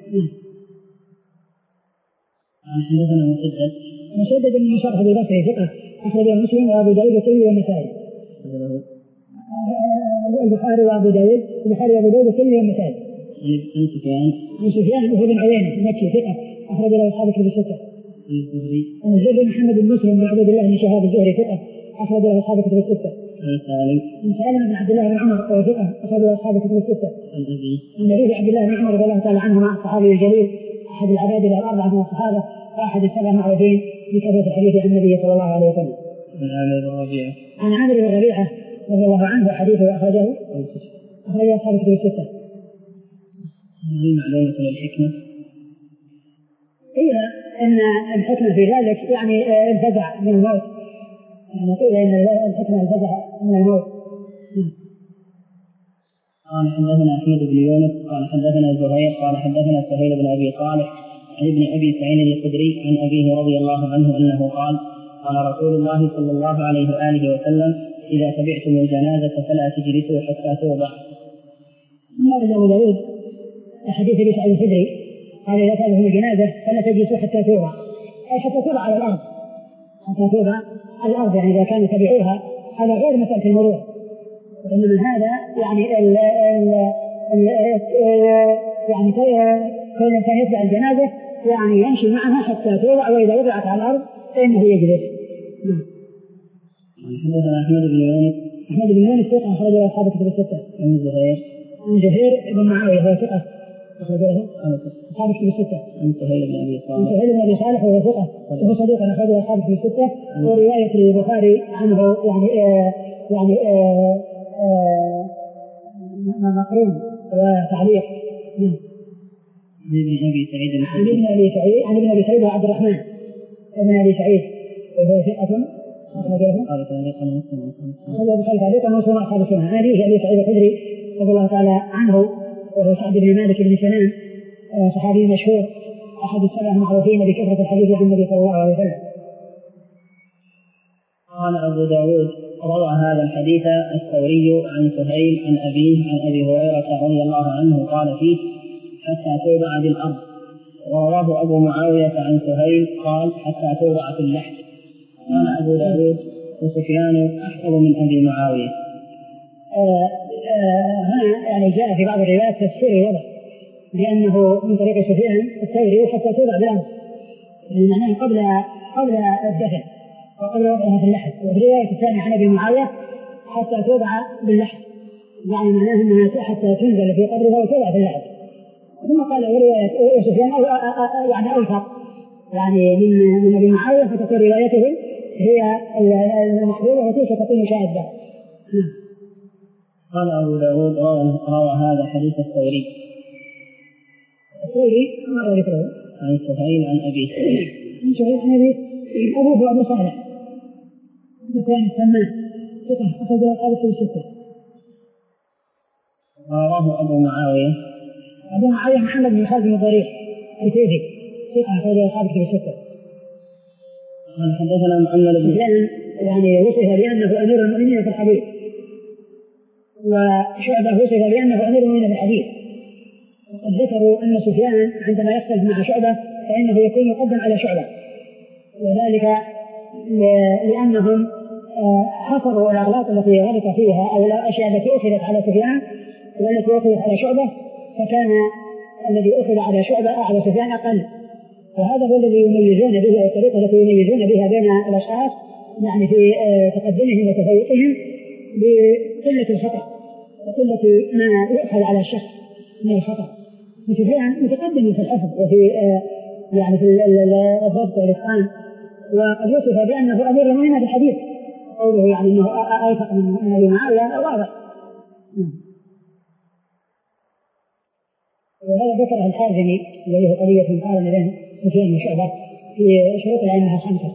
حدثنا مسدد مسدد بن مصرف البصري ثقة أخرجه مسلم وأبو داود والترمذي والنسائي. البخاري وأبو داود البخاري وأبو داود والترمذي والنسائي. عن سفيان عن سفيان وهو بن عيينة المكي ثقة أخرج له أصحاب الكتب الستة. الزهري عن الزهري محمد بن مسلم بن عبد الله بن شهاب الزهري ثقة أخرج له أصحاب الكتب الستة. عن سالم عن سالم بن عبد الله بن عمر وهو ثقة أخرج له أصحاب الكتب الستة. عن أبي عن أبي عبد الله بن عمر رضي الله تعالى عنهما الصحابي الجليل أحد العبادلة الأربعة من الصحابة وأحد السبع المعروفين بكثرة الحديث عن النبي صلى الله عليه وسلم. عن عامر بن ربيعة عن عامر بن ربيعة رضي الله عنه حديثه أخرجه أخرجه أصحاب الكتب الستة. هل معلومة الحكمة؟ قيل أن الحكمة في ذلك يعني الفزع من الموت، يعني قيل أن الحكمة الفزع من الموت. قال حدثنا أحمد بن يونس قال حدثنا زهير قال حدثنا سهيل بن أبي صالح عن ابن أبي سعيد الخدري عن أبيه رضي الله عنه أنه قال قال رسول الله صلى الله عليه وآله وسلم: إذا تبعتم الجنازة فلا تجلسوا حتى توضع. ثم أبو داود حديث أبي سعيد الخدري قال: إذا تبعتم الجنازة فلا تجلسوا حتى توضع، أي حتى توضع على الأرض، حتى توضع على الأرض، يعني إذا كانوا تبعوها هذا غير مسألة المرور، وإنما هذا يعني ال ال ال يعني كل إنسان يتبع الجنازة يعني يمشي معها حتى توضع، وإذا وضعت على الأرض فإنه يجلس. حدثنا أحمد بن يونس أحمد بن يونس ثقة أخرج له أصحاب الكتب الستة. عن زهير عن زهير بن معاوية هو ثقة أخرج له أصحاب الكتب الستة. عن سهيل بن أبي صالح عن سهيل بن أبي صالح وهو ثقة وهو صديق أخرج له أصحاب الكتب الستة. ورواية البخاري عنه يعني آه يعني آه آه مقرون وتعليق. عن ابن أبي سعيد عن ابن أبي سعيد عن ابن أبي سعيد وعبد الرحمن ابن أبي سعيد وهو ثقة أخرجه قال تعليقا مسلم أخرج البخاري تعليقا ومسلم أصحاب السنة. عن أبيه أبي سعيد الخدري رضي الله تعالى عنه وهو سعد بن مالك بن سنان صحابي مشهور أحد السبع المعروفين بكثرة الحديث عن النبي صلى الله عليه وسلم. قال أبو داود: روى هذا الحديث الثوري عن سهيل عن أبيه عن أبي هريرة رضي الله عنه قال فيه: حتى توضع بالأرض. ورواه أبو معاوية عن سهيل قال: حتى توضع في اللحد. قال أبو داود: وسفيان أحفظ من أبي معاوية. آه آه هنا يعني جاء في بعض الروايات تفسير الوضع لأنه من طريق سفيان الثوري حتى توضع بالأرض، يعني معناه قبل قبل الدفن وقبل وضعها في اللحد. وفي الرواية الثانية عن أبي معاوية حتى توضع باللحد، يعني معناه أنها حتى تنزل في قبرها وتوضع في اللحد. ثم قال رواية سفيان أو يعني أوثق يعني من من أبي معاوية، فتكون روايته هي المحبوبة التي ستكون شاذة. قال أبو داود: روى هذا حديث الثوري الثوري ما ذكره عن سهيل عن أبيه عن سهيل عن أبيه أبوه أبو صالح الثاني السمان ثقة أخرج له أصحاب الكتب الستة. رواه أبو معاوية أبو معاوية محمد بن خالد بن ضريح الكوفي ثقة أخرجه أصحاب الكتب الستة. قال حدثنا محمد بن سفيان يعني وصف بأنه أمير المؤمنين في الحديث، وشعبة وصف بأنه أمير المؤمنين في الحديث. وقد ذكروا أن سفيان عندما يختلف مع شعبة فإنه يكون يقدم على شعبة، وذلك لأنهم حصروا الأغلاط التي غلط فيها أو الأشياء التي أخذت على سفيان والتي أخذت على شعبة، فكان الذي أخذ على شعبة على سفيان أقل، وهذا هو الذي يميزون به أو الطريقة التي يميزون بها بين الأشخاص يعني في تقدمهم وتفوقهم بقلة الخطأ وقلة ما يؤخذ على الشخص من الخطأ. سفيان متقدم في الحفظ وفي يعني في الضبط والإتقان، وقد وصف بأنه أمير المؤمنين في الحديث، قوله يعني أنه أوثق من أبي معاوية واضح. وهذا ذكره الحازمي الذي هو قضية مقارنة بين سفيان وشعبة في شروط الأئمة خمسة.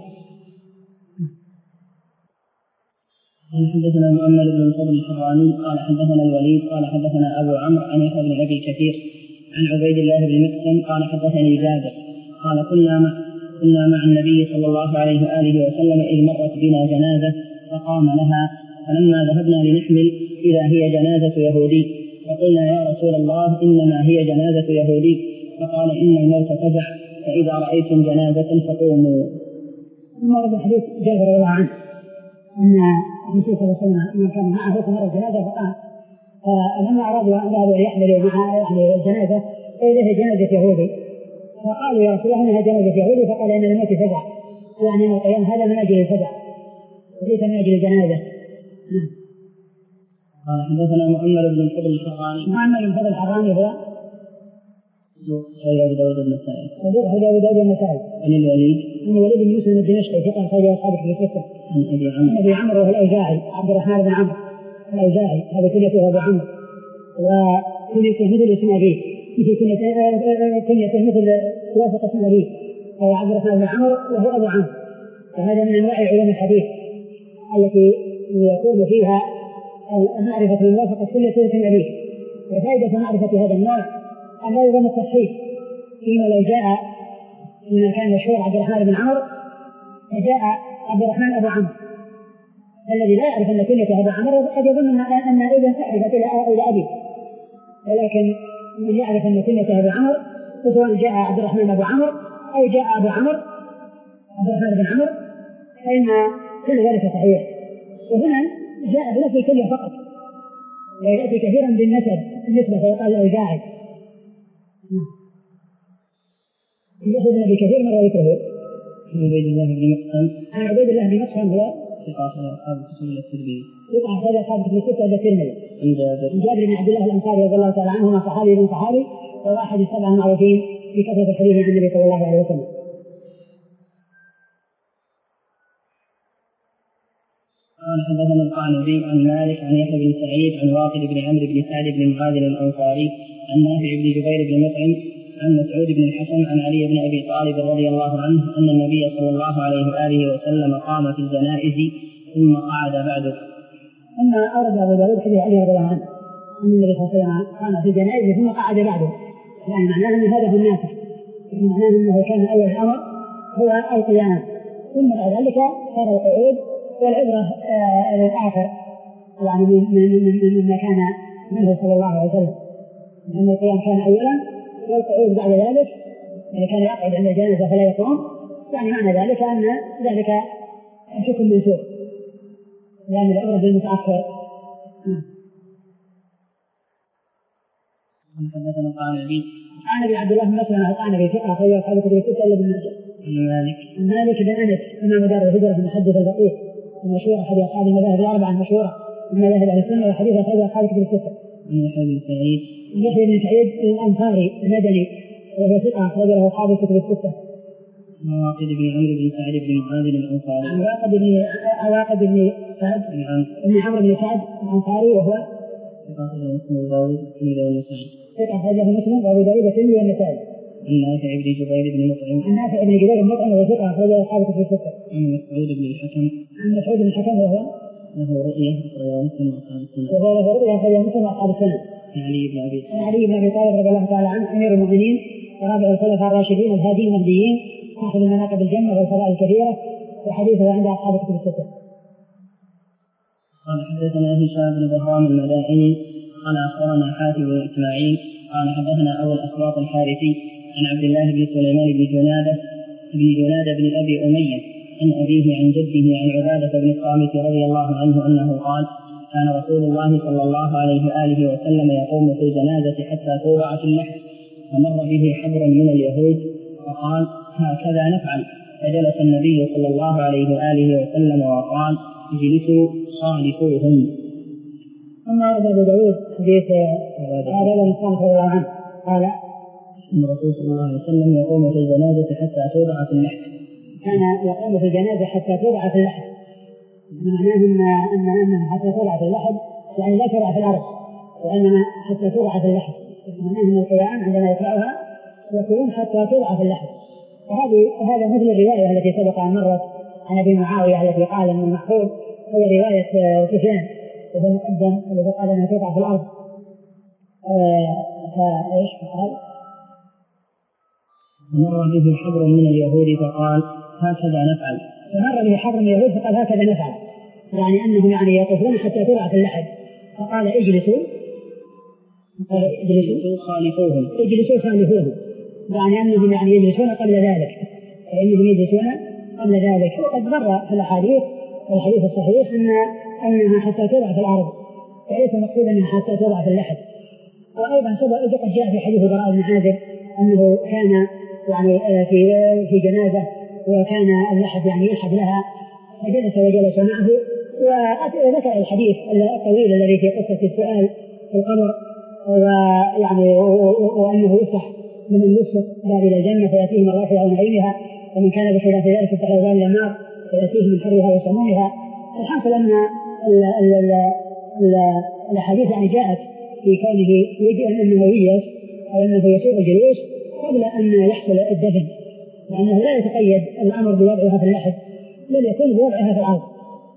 قال حدثنا محمد بن الفضل الحراني قال حدثنا الوليد قال حدثنا أبو عمرو عن يحيى بن أبي كثير عن عبيد الله بن مقسم قال حدثني جابر قال كنا مع كنا مع النبي صلى الله عليه وآله وسلم إذ مرت بنا جنازة فقام لها، فلما ذهبنا لنحمل إذا هي جنازة يهودي، فقلنا يا رسول الله إنما هي جنازة يهودي، فقال إن الموت فزع، فإذا رأيتم جنازة فقوموا. ثم ورد حديث جابر رضي الله عنه أن الرسول صلى الله عليه وسلم من كان معه فمر الجنازة فقام، فلما أرادوا أن ذهبوا ليحملوا مع يعني الجنازة فإذا هي جنازة يهودي، فقالوا يا رسول الله إنها جنازة يهودي، فقال إن الموت فزع، يعني أن القيام هذا من أجل الفزع وليس من أجل الجنازة. قال حدثنا محمد بن الفضل الحراني. محمد بن الفضل الحراني هو أبو داود النسائي. أبو داود النسائي. عن الوليد. عن الوليد بن مسلم الدمشقي ثقة أخرجه أصحاب الكتب الستة. عن أبي عمرو. عن أبي عمرو وهو الأوزاعي عبد الرحمن بن عمرو الأوزاعي، هذا كنيته أبو عمرو، وكنيته مثل اسم أبيه، مثل كنيته مثل وافق اسم أبيه، هو عبد الرحمن بن عمرو وهو أبو عمرو. وهذا من أنواع علوم الحديث التي يكون فيها معرفة من وافق كل اسم أبيه. وفائدة معرفة هذا النوع أن لا يظن التصحيح، فيما لو جاء من كان مشهور عبد الرحمن بن عمرو فجاء عبد الرحمن أبو عمرو، الذي لا يعرف أن كنيته أبو عمرو قد يظن أن إذا تحرفت إلى أبيه، ولكن من يعرف أن كنيته أبو عمرو سواء جاء عبد الرحمن أبو عمرو أو جاء أبو عمرو عبد الرحمن بن عمرو فإن كل ذلك صحيح. وهنا جاء بنفس الكلية فقط، ويأتي كثيرا بالنسب بالنسبة فيقال الأوزاعي. يأخذ ابن كثير مرة يكره. عبيد الله بن مقسم. عن عبيد الله بن مقسم هو ثقة أصحاب الكتب الترمذي. ثقة أصحاب الكتب الستة الترمذي. عن جابر. عن جابر بن عبد الله الأنصاري رضي الله تعالى عنهما صحابي بن صحابي، وهو أحد السبعة المعروفين في كثرة الحديث عن النبي صلى الله عليه وسلم. قال حدثنا القعنبي عن مالك عن يحيى بن سعيد عن واقد بن عمرو بن سعد بن معاذ الأنصاري عن نافع بن جبير بن مطعم عن مسعود بن الحسن عن علي بن أبي طالب رضي الله عنه أن النبي صلى الله عليه وآله وسلم قام في الجنائز ثم قعد بعده. ثم أورد أبو داود حديث علي رضي الله عنه أن النبي صلى الله عليه وسلم قام في الجنائز ثم قعد بعده، يعني معناه أن هذا هو النافع، معناه أنه كان أول الأمر هو القيام، ثم بعد ذلك صار القعود، والعبرة الآخر يعني مما كان منه صلى الله عليه وسلم، لأن القيام كان أولا والقعود بعد ذلك، يعني كان يقعد عند الجنازة فلا يقوم، يعني معنى ذلك أن ذلك حكم منسوخ، لأن العبرة بالمتأخر. حدثنا القعنبي عن ابي عبد الله بن مسلمة القعنبي ثقة أخرجه أصحاب الكتب الستة إلا ابن ماجه. مالك. مالك بن أنس إمام دار الهجرة المحدث الفقيه المشهور أحد أصحاب المذاهب الأربعة المشهورة من مذاهب أهل السنة وحديث أخرجه أصحاب الكتب الستة. عن يحيى بن سعيد. يحيى بن سعيد الأنصاري المدني وهو ثقة أخرجه أصحاب الكتب الستة. واقد بن عمرو بن سعد بن معاذ الأنصاري. عن واقد بن واقد بن سعد بن عمرو بن سعد الأنصاري وهو ثقة أخرجه مسلم وداود والنسائي. ثقة أخرجه مسلم وأبو داود والنسائي. عن نافع بن جبير بن مطعم. عن نافع بن جبير بن مطعم وهو ثقة أخرجه أصحاب الكتب الستة. عن مسعود بن الحكم. عن مسعود بن الحكم وهو له رؤية أخرجه مسلم وأصحاب السنة. وهو له رؤية أخرجه مسلم وأصحاب السنة. علي بن أبي عن علي بن أبي طالب رضي الله تعالى عنه أمير المؤمنين ورابع الخلفاء الراشدين الهادين المهديين صاحب المناقب الجنة والفضائل الكثيرة، وحديثه عند أصحاب كتب الستة. قال حدثنا هشام بن بهرام المدائني قال أخبرنا حاتم بن إسماعيل قال حدثنا أبو الأسباط الحارثي عن عبد الله بن سليمان بن جنادة بن جنادة بن أبي أمية عن أبيه عن جده عن عبادة بن الصامت رضي الله عنه أنه قال: كان رسول الله صلى الله عليه وآله وسلم يقوم في الجنازة حتى توضع في اللحد، فمر به حبر من اليهود فقال: هكذا نفعل. فجلس النبي صلى الله عليه وآله وسلم وقال: اجلسوا صالحوهم. ثم ورد أبو داود حديث عبادة بن الصامت رضي الله عنه قال: إن الرسول صلى الله عليه وسلم يقوم في الجنازة حتى توضع في اللحد. كان يقوم في الجنازة حتى توضع في اللحد، معناه أن أن أنه حتى توضع في اللحد يعني لا توضع في الأرض، وإنما حتى توضع في اللحد، معناه أن القيام عندما يقرأها يكون حتى توضع في اللحد. وهذه وهذا مثل الرواية التي سبق أن مرت عن أبي معاوية التي قال أن المحفوظ هي رواية سفيان وهو مقدم الذي قال أنها توضع في الأرض. فإيش قال؟ مر به حبر من اليهود فقال: هكذا نفعل. فمر به حبر من اليهود فقال: هكذا نفعل، يعني أنهم يعني يطوفون حتى توضع في اللحد. فقال: اجلسوا اجلسوا خالفوهم اجلسوا خالفوهم، يعني أنهم يعني يجلسون قبل ذلك، فإنهم يجلسون قبل ذلك. وقد مر في الأحاديث الحديث الصحيح أن أنها حتى توضع في الأرض، وليس المقصود أنها حتى توضع في اللحد. وأيضا سبق قد جاء في حديث براء بن عازب أنه كان يعني في في جنازة وكان اللحد يعني يلحد لها، فجلس وجلس معه. وذكر الحديث الطويل الذي في قصة السؤال في القبر، ويعني وأنه يفتح من الوسط باب إلى الجنة فيأتيه من رافعها ونعيمها، ومن كان بخلاف ذلك يفتح له باب إلى النار فيأتيه من حرها وسمومها. الحاصل أن الأحاديث يعني جاءت في كونه يجب أنه يجلس أو أنه يسوق الجلوس قبل أن يحصل الدفن، لأنه لا يتقيد الأمر بوضعها في اللحد بل يكون بوضعها في الأرض.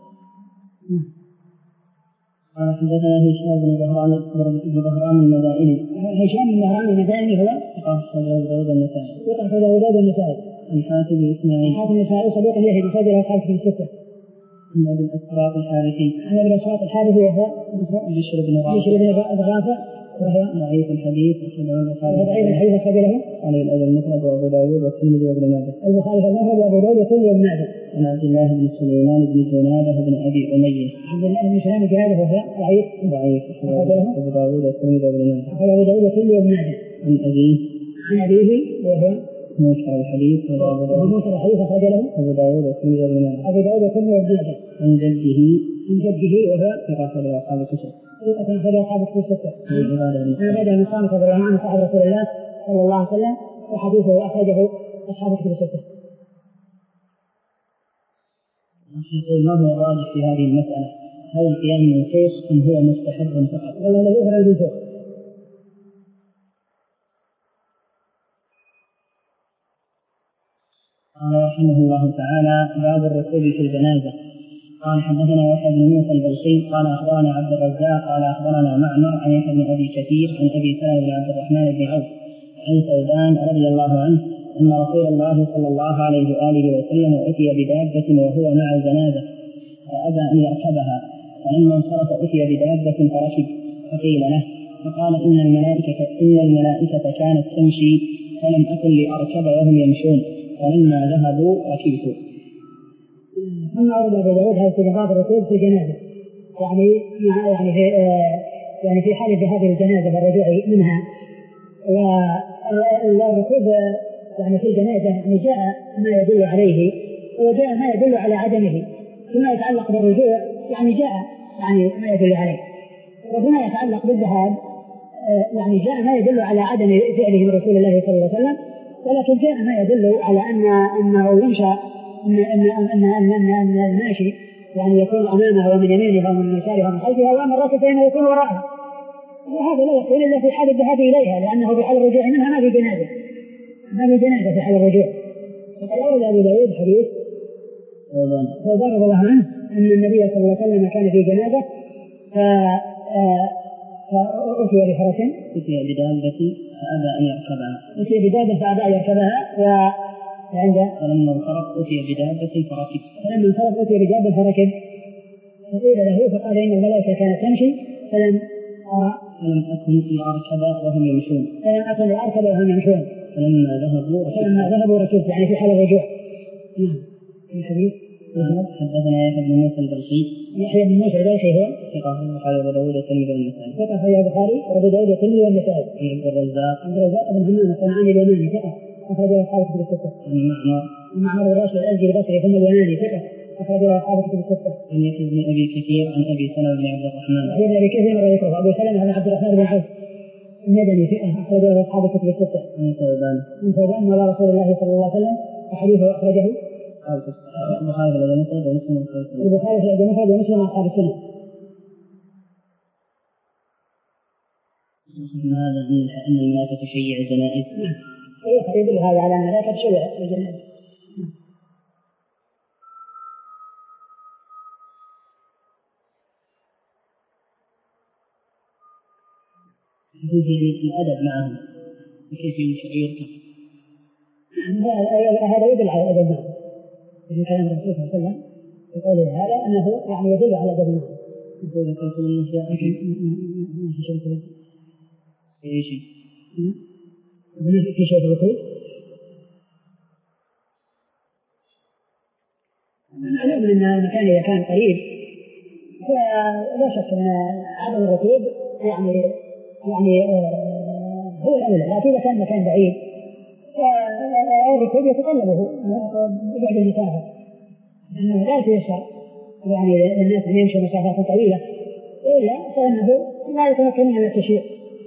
قال حدثنا هشام بن بهرام بن بهرام المدائني. هشام بن بهرام المدائني هو أخرجه أبو داود النسائي. أخرجه أبو داود النسائي. عن حاتم بن إسماعيل. حاتم بن إسماعيل صدوق يحيى بن خالد الخالد في الستة. عن أبي الأسباط الحارثي. عن أبي الأسباط الحارثي وهو بشر بن رافع. بشر بن رافع وهو ضعيف الحديث أخرجه البخاري. ضعيف الحديث أخرجه عن الأدب المفرد وأبو داود والترمذي وابن ماجه. البخاري المفرد وأبو داود والترمذي وابن ماجه. عن عبد الله بن سليمان بن جنادة بن أبي أمية. عبد الله بن سليمان بن جنادة وهو ضعيف ضعيف أخرجه أبو داود والترمذي وابن ماجه. أخرجه أبو داود والترمذي وابن ماجه. عن أبيه عن أبيه وهو منكر الحديث وهو منكر الحديث أخرج له أبو داود والترمذي وابن ماجه. أبو داود والترمذي وابن ماجه. عن جده عن جده وهو ثقة أخرج أصحاب الكتب. ثقة أخرج أصحاب الكتب الستة. عن عبادة بن الصامت رضي الله عنه صاحب رسول الله صلى الله عليه وسلم، وحديثه أخرجه أصحاب الكتب الستة. يقول: ما هو الراجح في هذه المسألة؟ هل القيام منسوخ أم هو مستحب فقط؟ ولا الذي يظهر المنسوخ. قال رحمه الله تعالى: باب الركوب في الجنازة. قال حدثنا يحيى بن موسى البلخي قال أخبرنا عبد الرزاق قال أخبرنا معمر عن يحيى بن أبي كثير عن أبي سلمة بن عبد الرحمن بن عوف عن ثوبان رضي الله عنه أن رسول الله صلى الله عليه وآله وسلم أتي بدابة وهو مع الجنازة فأبى أن يركبها، فلما انصرف أتي بدابة فركب فقيل له، فقال: إن الملائكة إن الملائكة كانت تمشي فلم أكن لأركب وهم يمشون، فلما ذهبوا ركبت. ثم أورد أبو داود هذا استجابات الركوب في الجنازة، يعني يعني في يعني في حال ذهاب الجنازة والرجوع منها. والركوب يعني في الجنازة يعني جاء ما يدل عليه وجاء ما يدل على عدمه. فيما يتعلق بالرجوع يعني جاء يعني ما يدل عليه، وفيما يتعلق بالذهاب يعني جاء ما يدل على عدم فعله من رسول الله صلى الله عليه وسلم، ولكن جاء ما يدل على أن أنه ينشأ أن أن أن أن أن أن الماشي يعني يكون أمامه ومن يمينه ومن يساره ومن خلفه، وأما الراكب فإنه يكون وراءه. وهذا لا يكون إلا في حال الذهاب إليها، لأنه في حال الرجوع منها ما في جنازة ما في جنازة في حال الرجوع. وقد أورد أبو داود حديث ثوبان رضي الله عنه أن النبي صلى الله عليه وسلم كان في جنازة فأتي بفرس أتي بدابة فأبى أن يركبها أتي بدابة فأبى أن يركبها وعند فلما انصرف أتي بدابة فركب فلما انصرف أتي بدابة فركب فقيل له فقال إن الملائكة كانت تمشي فلم أرى فلم أكن لأركب وهم يمشون فلم أكن لأركب وهم يمشون فلما ذهبوا فلما ذهبوا ركبت يعني في حال الرجوع. نعم. الحديث حدثنا يحيى بن موسى البلخي يحيى بن موسى البلخي هو ثقة البخاري وأبو داود والترمذي والنسائي ثقة أخرجه البخاري وأبو داود والترمذي والنسائي. عن عبد الرزاق عبد الرزاق بن همام الصنعاني اليماني ثقة أخرجه أصحاب الكتب الستة. عن معمر ومعمر الراشد الأزدي البصري ثم اليماني ثقة أخرجه أصحاب الكتب الستة. عن يحيى بن أبي كثير عن أبي سلمة بن عبد الرحمن يحيى بن أبي كثير مرة ذكره أبو سلمة بن عبد الرحمن بن عوف المدني ثقة أخرجه أصحاب الكتب الستة. عن ثوبان من ثوبان مولى رسول الله صلى الله عليه وسلم وحديثه أخرجه البخاري في المفرد ومسلم وأصحاب السنة البخاري في المفرد ومسلم وأصحاب السنة. من هذا أن الملائكة تشيع الجنائز. نعم. يدل هذا على أن الملائكة تشيع الجنائز. يعني الأدب معهم بكيف يركب. هذا يدل على الأدب معهم. في كلام الرسول صلى الله عليه وسلم يقول هذا أنه يعني يدل على الأدب معهم. يقول ذكرتم أنه جاء ما في شيء كذا. أي شيء. هنا في شيء الركوب. معلوم أن المكان إذا كان قريب فلا شك أن عدم الركوب يعني يعني آه هو الأولى، لكن إذا كان مكان بعيد فالركوب يتطلبه ببعد المسافة لأنه لا يتيسر يعني الناس أن يمشوا مسافات طويلة إلا فإنه لا يتمكن من التشييع.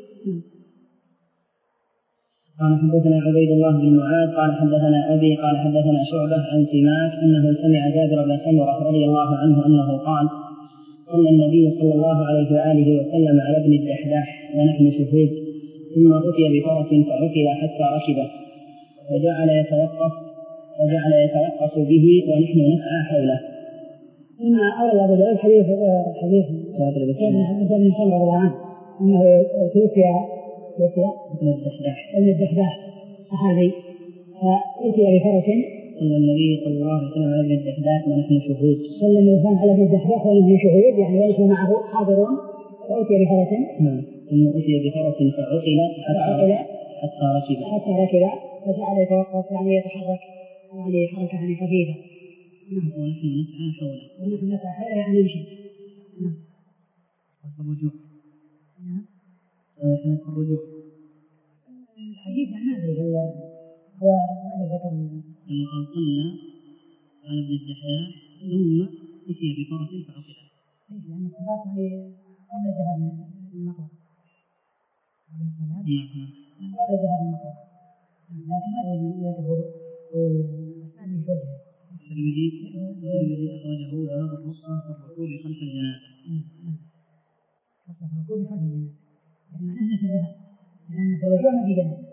قال حدثنا عبيد الله بن معاذ قال حدثنا أبي قال حدثنا شعبة عن سماك أنه سمع جابر بن سمرة رضي الله عنه أنه قال صلى النبي صلى الله عليه وآله وسلم على ابن الدحداح ونحن شهود ثم أتي بفرس فعقل حتى ركبه فجعل يتوقف فجعل يتوقف به ونحن نسعى حوله. ثم أورد أبو داود حديث حديث جابر بن سمرة رضي الله عنه أنه توفي ابن الدحداح ابن الدحداح صحابي فأتي بفرس صلى النبي صلى الله عليه وسلم على ابن الدحداح ونحن شهود صلى الإنسان على ابن الدحداح ونحن شهود يعني ونحن معه حاضرون فأتي بفرس نعم ثم أتي بفرس فعقل حتى حتى ركب حتى ركب فجعل يتوقف يعني يتحرك يعني حركة يعني خفيفة. نعم ونحن نسعى حوله ونحن نسعى حوله يعني نمشي. نعم الرجوع نعم ونحن الرجوع الحديث عن هذا هو هذا ذكر أنه قال صلى على ابن الدحداح ثم أتي بفرس فعقل لأن الصلاة هي قبل الذهاب من المقبرة قبل الصلاة قبل الذهاب من المقبرة لكن هذا يذكره هو الإسناد في وجهه. الترمذي الترمذي أخرجه باب الرخصة في الركوب خلف الجنازة. رخصة في الركوب خلف الجنازة يعني أنه في الذهاب لأن في الرجوع ما في جنازة.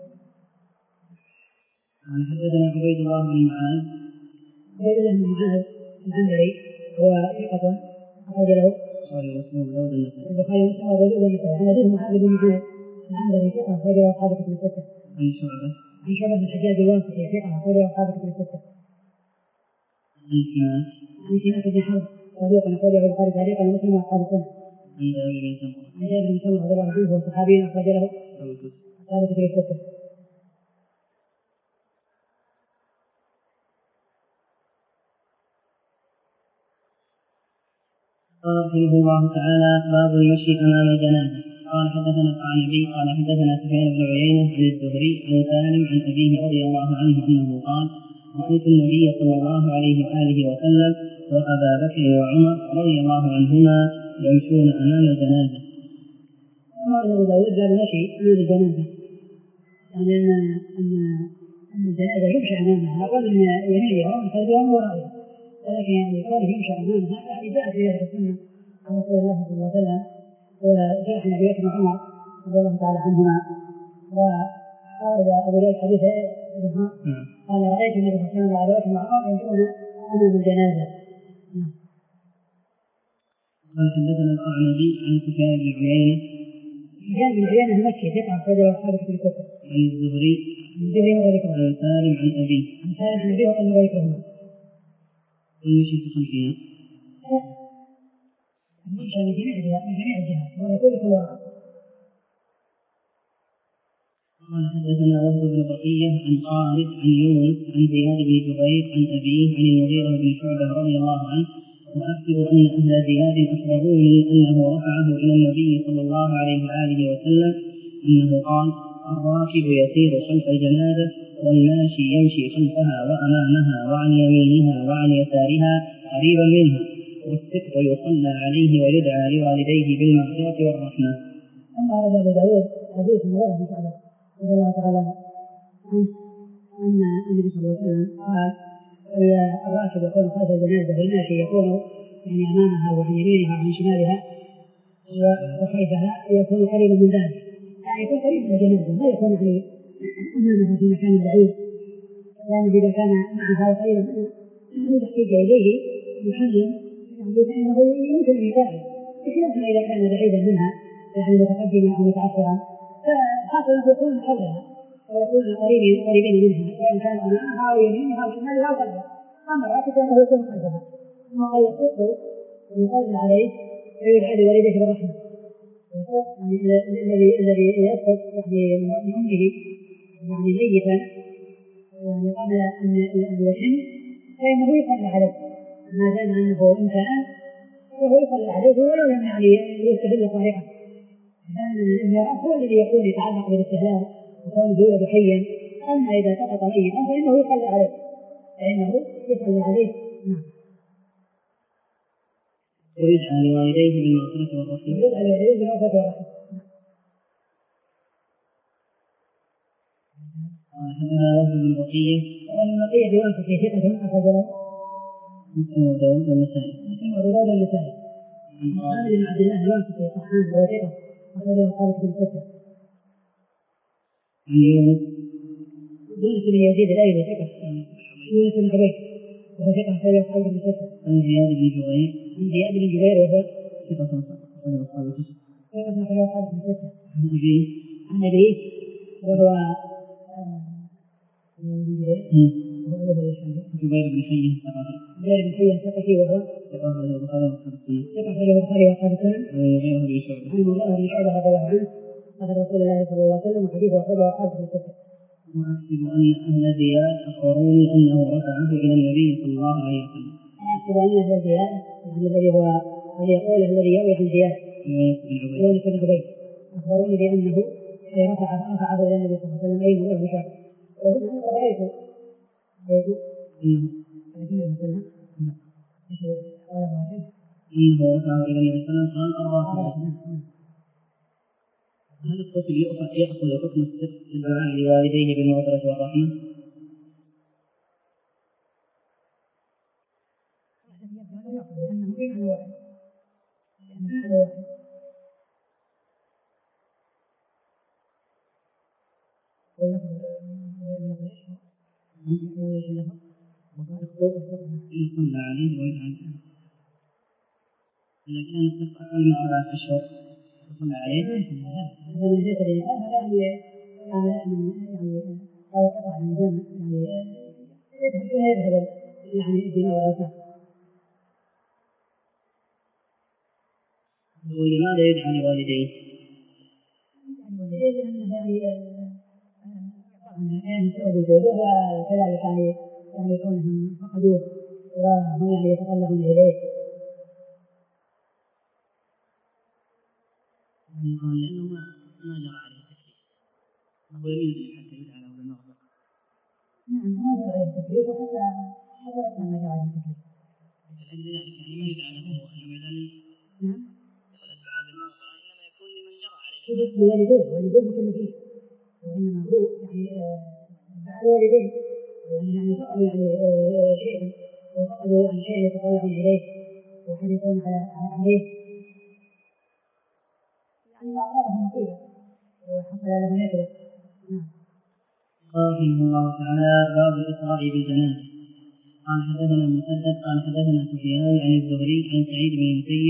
قال حدثنا عبيد الله بن معاذ عبيد الله بن معاذ العنبري هو ثقة أخرج له البخاري ومسلم وداود النسائي البخاري ومسلم وداود النسائي عن أبيه معاذ بن معاذ العنبري ثقة أخرج له أصحاب الكتب الستة. عن شعبة عن شعبة بن الحجاج الواسطي ثقة أخرج له أصحاب الكتب الستة. عن سماك عن سماك بن حرب صدوق أخرجه البخاري تعليقا ومسلم وأصحاب السنة. عن جابر بن سمرة عن جابر بن سمرة رضي الله عنه وصحابي أخرج له أصحاب الكتب الستة. قال رحمه الله تعالى باب المشي أمام الجنازة. قال حدثنا القعنبي قال حدثنا سفيان بن عيينة عن الزهري عن سالم عن أبيه رضي الله عنه أنه قال رأيت النبي صلى الله عليه وآله وسلم وأبا بكر وعمر رضي الله عنهما يمشون أمام الجنازة. قال أبو داود قال مشي أمام الجنازة يعني أن أن أن الجنازة يمشي أمامها ومن يمينها ومن خلفها ومن ورائها ولكن يعني كونه يمشي أمامها يعني جاء في هذه السنة عن رسول الله صلى الله عليه وسلم وجاء عن أبي بكر وعمر رضي الله تعالى عنهما. وقال أبو داود حديث ابن عمر قال رأيت النبي صلى الله عليه وسلم وأبي بكر وعمر يمشون أمام الجنازة. قال حدثنا القعنبي عن سفيان بن عيينة سفيان بن عيينة المكي ثقة أخرجه أصحاب كتب الستة. عن الزهري عن الزهري وغير يكرهه. عن سالم عن أبيه. عن سالم عن أبيه وقال وغير يكرهه. والمشي في خلفها. المشي من جميع الجهات من جميع الجهات والركوب كل وراء. قال حدثنا وهب بن بقية عن خالد عن يونس عن زياد بن جبير عن أبيه عن المغيرة بن شعبة رضي الله عنه وأخبر أن أهل زياد أخبروني أنه رفعه إلى النبي صلى الله عليه وآله وسلم أنه قال: الراكب يسير خلف الجنازة والماشي يمشي خلفها وأمامها وعن يمينها وعن يسارها قريبا منها، والسقط يصلى عليه ويدعى لوالديه بالمغفرة والرحمة. أما رد أبو داود حديث المغيرة بن شعبة رضي الله تعالى عنه أن النبي صلى الله عليه وسلم قال: الراكب يكون خلف الجنازة والماشي يكون يعني أمامها وعن يمينها وعن شمالها وخلفها يكون قريبا من ذلك، يعني يكون قريب من الجنازة، ما يكون يعني أمامها في مكان بعيد، لأنه إذا كان معها قريبا منها يحتاج إليه يحلل يعني فإنه يمكن أن يساعد، بخلاف ما إذا كان بعيدا منها يعني متقدما أو متأخرا، فحاصل أن يكون حولها ويكون قريبين قريبين منها، سواء كان أمامها أو يمينها أو شمالها أو خلفها. أما الراكب فإنه يكون خلفها، وقد يصدق يصلى عليه ويدعى لوالديه بالرحمة. يعني الذي الذي يسقط يعني من بطن أمه يعني ميتا يعني قبل أن يشم فإنه يصلى عليه، ما دام أنه إنسان فهو يصلى عليه ولو لم يعني يستهل طريقة، لأن الميراث هو الذي يكون يتعلق بالاستهلال وكونه يولد حيا. أما إذا سقط ميتا فإنه يصلى عليه فإنه يصلى عليه نعم. ويدعى لوالديه بالمغفرة والرحمة. ويدعى لوالديه بالمغفرة والرحمة. قال حدثنا وهب بن بقية. وهب بن بقية بواسطة في ثقة أخرج له مسلم وأبو داود والنسائي. مسلم وأبو داود والنسائي. عن خالد بن عبد الله الواسطي طحان وهو ثقة أخرجه أصحاب كتب الستة. عن يونس يونس بن يزيد الأيلي ثقة. يونس بن عبيد وهو ثقة أخرجه أصحاب كتب الستة. عن زياد بن جبير. عن زياد بن جبير وهو ثقة أخرجه أصحاب الكتب. ثقة أخرجه أصحاب كتب الستة. عن أبيه. عن أبيه وهو جبير بن حية الثقفي. جبير بن حية الثقفي وهو ثقة أخرجه البخاري وأصحاب السنن. ثقة أخرجه البخاري وأصحاب السنن. عن المغيرة بن شعبة. عن المغيرة بن شعبة رضي الله عنه عن رسول الله صلى الله عليه وسلم وحديثه أخرجه أصحاب الستة. وأحسب أن أهل زياد أخبروني أنه رفعه إلى النبي صلى الله عليه وسلم. أحسب أن أهل زياد يعني الذي هو الذي يقول الذي يروي عن زياد يونس بن عبيد أخبروني بأنه رفع رفعه إلى النبي صلى الله عليه وسلم أي المغيرة بن شعبة. وهنا رأيت رأيت أنه رفعه إلى النبي صلى الله عليه وسلم قال الراكب. هل الطفل يأخذ حكم السقط في الدعاء لوالديه بالمغفرة والرحمة؟ لأنه بمعنى واحد لأنه بمعنى واحد واللفظ يصلى عليه ويدعى له. إذا كان السقط أقل من أربعة أشهر يصلى عليه. هذا من جهة الإنسان هذا يعني يعني أو قطع من دم يعني يذهب يعني الدماء والأوساخ. ولماذا يدعى لوالديه؟ لوالديه لأنه يعني سبب وجوده وكذلك يعني يعني كونهم فقدوه وهم يعني يتطلعون إليه. يعني قال لأنه ما ما جرى عليه التكليف. أبو يمين حتى يدعى له بالمغفرة. نعم ما جرى عليه التكليف وحتى حتى لما ما جرى عليه التكليف. لأجل ذلك يعني ما يدعى له إنما يدعى له. نعم. الدعاء بالمغفرة إنما يكون لمن جرى عليه. بس لوالديه والديه مكلفين وإنما هو يعني دعاء الوالدين يعني يعني فقدوا يعني شيئا وفقدوا يعني شيئا يتطلعون إليه وحريصون على عليه يعني ما أصابه مصيبة وحصل له نكبة. نعم. قال رحمه الله تعالى باب الإسراء بالجنازة. قال حدثنا مسدد قال حدثنا سفيان عن الزهري عن سعيد بن المسيب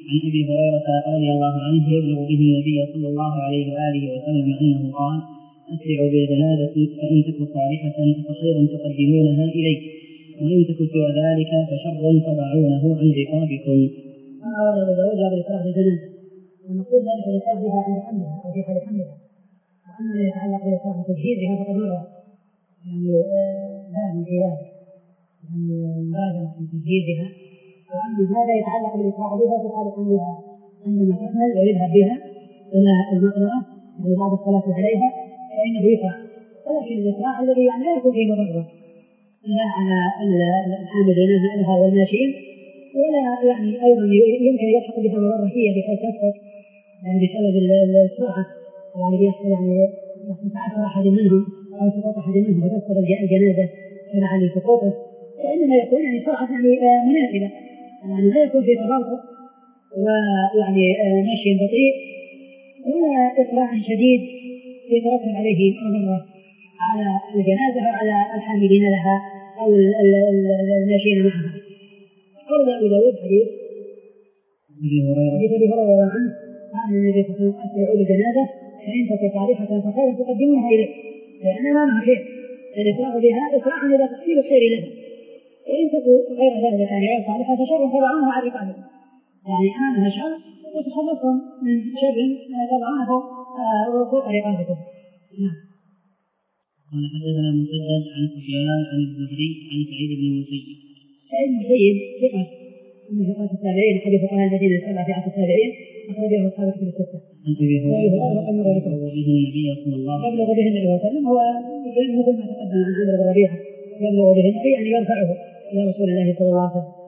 عن أبي هريرة رضي الله عنه يبلغ به النبي صلى الله عليه وآله وسلم أنه قال: أسرعوا بالجنازة فإن تك صالحة فخير تقدمونها إليه، وإن تك سوى ذلك فشر تضعونه عن رقابكم. قال أبو داود باب الإسراع بالجنازة، والمقصود ذلك الإسراع بها عند حملها أو في حال حملها، وأما ما يتعلق بالإسراع بتجهيزها فقد ورد يعني لا من خلال يعني المبادرة في تجهيزها. وأما هذا يتعلق بالإسراع بها في حال حملها عندما تحمل ويذهب بها إلى المقبرة يعني بعد الصلاة عليها فإنه يسرع، ولكن الإسراع الذي يعني لا يكون فيه مضرة لا على الحامل لها والماشيين، ولا يعني أيضا يمكن أن يلحق بها مضرة هي بحيث تسقط يعني بسبب السرعة يعني يعني يحدث عثر أحد منهم أو سقوط أحد منهم فتسقط الجنازة تبعا لسقوطه، وإنما يكون يعني سرعة يعني مناسبة، يعني لا يكون في تباطؤ ويعني مشي بطيء ولا إسراع شديد يترتب عليه مضرة على الجنازة أو على الحاملين لها أو الماشيين معها. قال أبو داود حديث أبي هريرة حديث أبي هريرة عنه عن النبي صلى الله عليه وسلم: أسرعوا بالجنازة فإن تك صالحة فخير تقدمونها إليه، لأن أمامها خير، الإسراع بها إسراع إلى تحصيل الخير لها، وإن تك غير ذلك يعني غير صالحة فشر تضعونها عن رقابكم، يعني أمامها شر وتخلصهم من شر تضعونه فوق رقابكم. نعم. قال حدثنا مسدد عن سفيان عن الزهري عن سعيد بن المسيب. سعيد بن المسيب ثقة من ثقات التابعين، أحد فقهاء الذين السبعة في عصر التابعين، أخرجه أصحاب كتب الستة. عن أبي هريرة يبلغ به النبي صلى الله عليه وسلم يبلغ به النبي صلى الله عليه وسلم، هو مثل ما تقدم عن عمرو بن ربيعة يبلغ به النبي يعني يرفعه إلى رسول الله صلى الله عليه وسلم.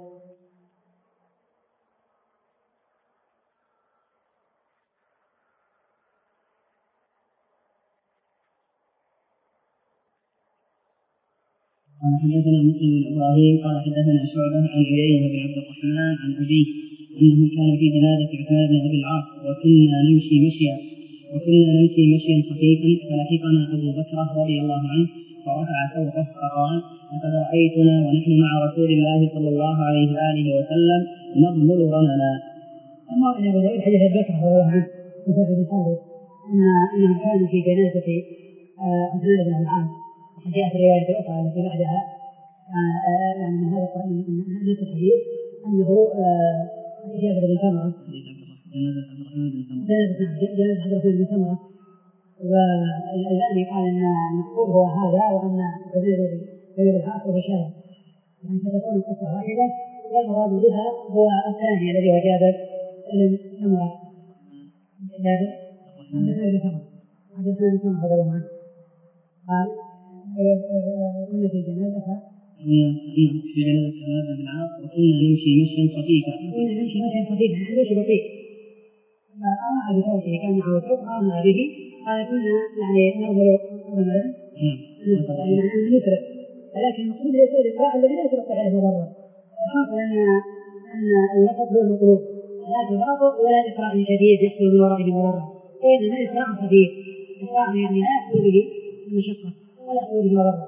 قال حدثنا مسلم بن ابراهيم قال حدثنا شعبة عن عيينة بن عبد الرحمن عن أبيه انه كان في جنازة عثمان بن ابي العاص وكنا نمشي مشيا وكنا نمشي مشيا خفيفا فلحقنا ابو بكر رضي الله عنه فرفع صوته فقال: لقد رايتنا ونحن مع رسول الله صلى الله عليه واله وسلم نرمل رملا. اما ان ابو داود حديث ابي بكر رضي الله عنه وسعد بن ثابت ان انهم كانوا في جنازة عثمان بن ابي العاص، وقد جاءت الرواية الأخرى التي بعدها يعني من هذا من نفس الحديث أنه جابر بن سمرة جنازة عبد الرحمن بن سمرة جنازة عبد الرحمن بن سمرة، والآن قال أن المحفوظ هو هذا وأن جنازة بن أبي العاص هو شاهد، يعني ستكون القصة واحدة، والمراد بها هو الثاني الذي هو جابر بن سمرة جابر عبد الرحمن بن سمرة عبد الرحمن بن سمرة رضي الله عنه قال: كنا في جنازة في جنازة عثمان بن العاص وكنا نمشي مشيا خفيفا كنا نمشي مشيا خفيفا يعني مشي بطيء، فأمر بصوته كان معه صوت أمر به، قال كنا يعني ننظر رملا يعني نسرع، ولكن المقصود ليس الإسراع الذي لا يترتب عليه مضرة، الحاصل أن أن الوسط هو المطلوب، لا تباطؤ ولا إسراع شديد يحصل من ورائه مضرة، وإنما إسراع خفيف، إسراع يعني لا يحصل به مشقة ولا يحصل به مضرة.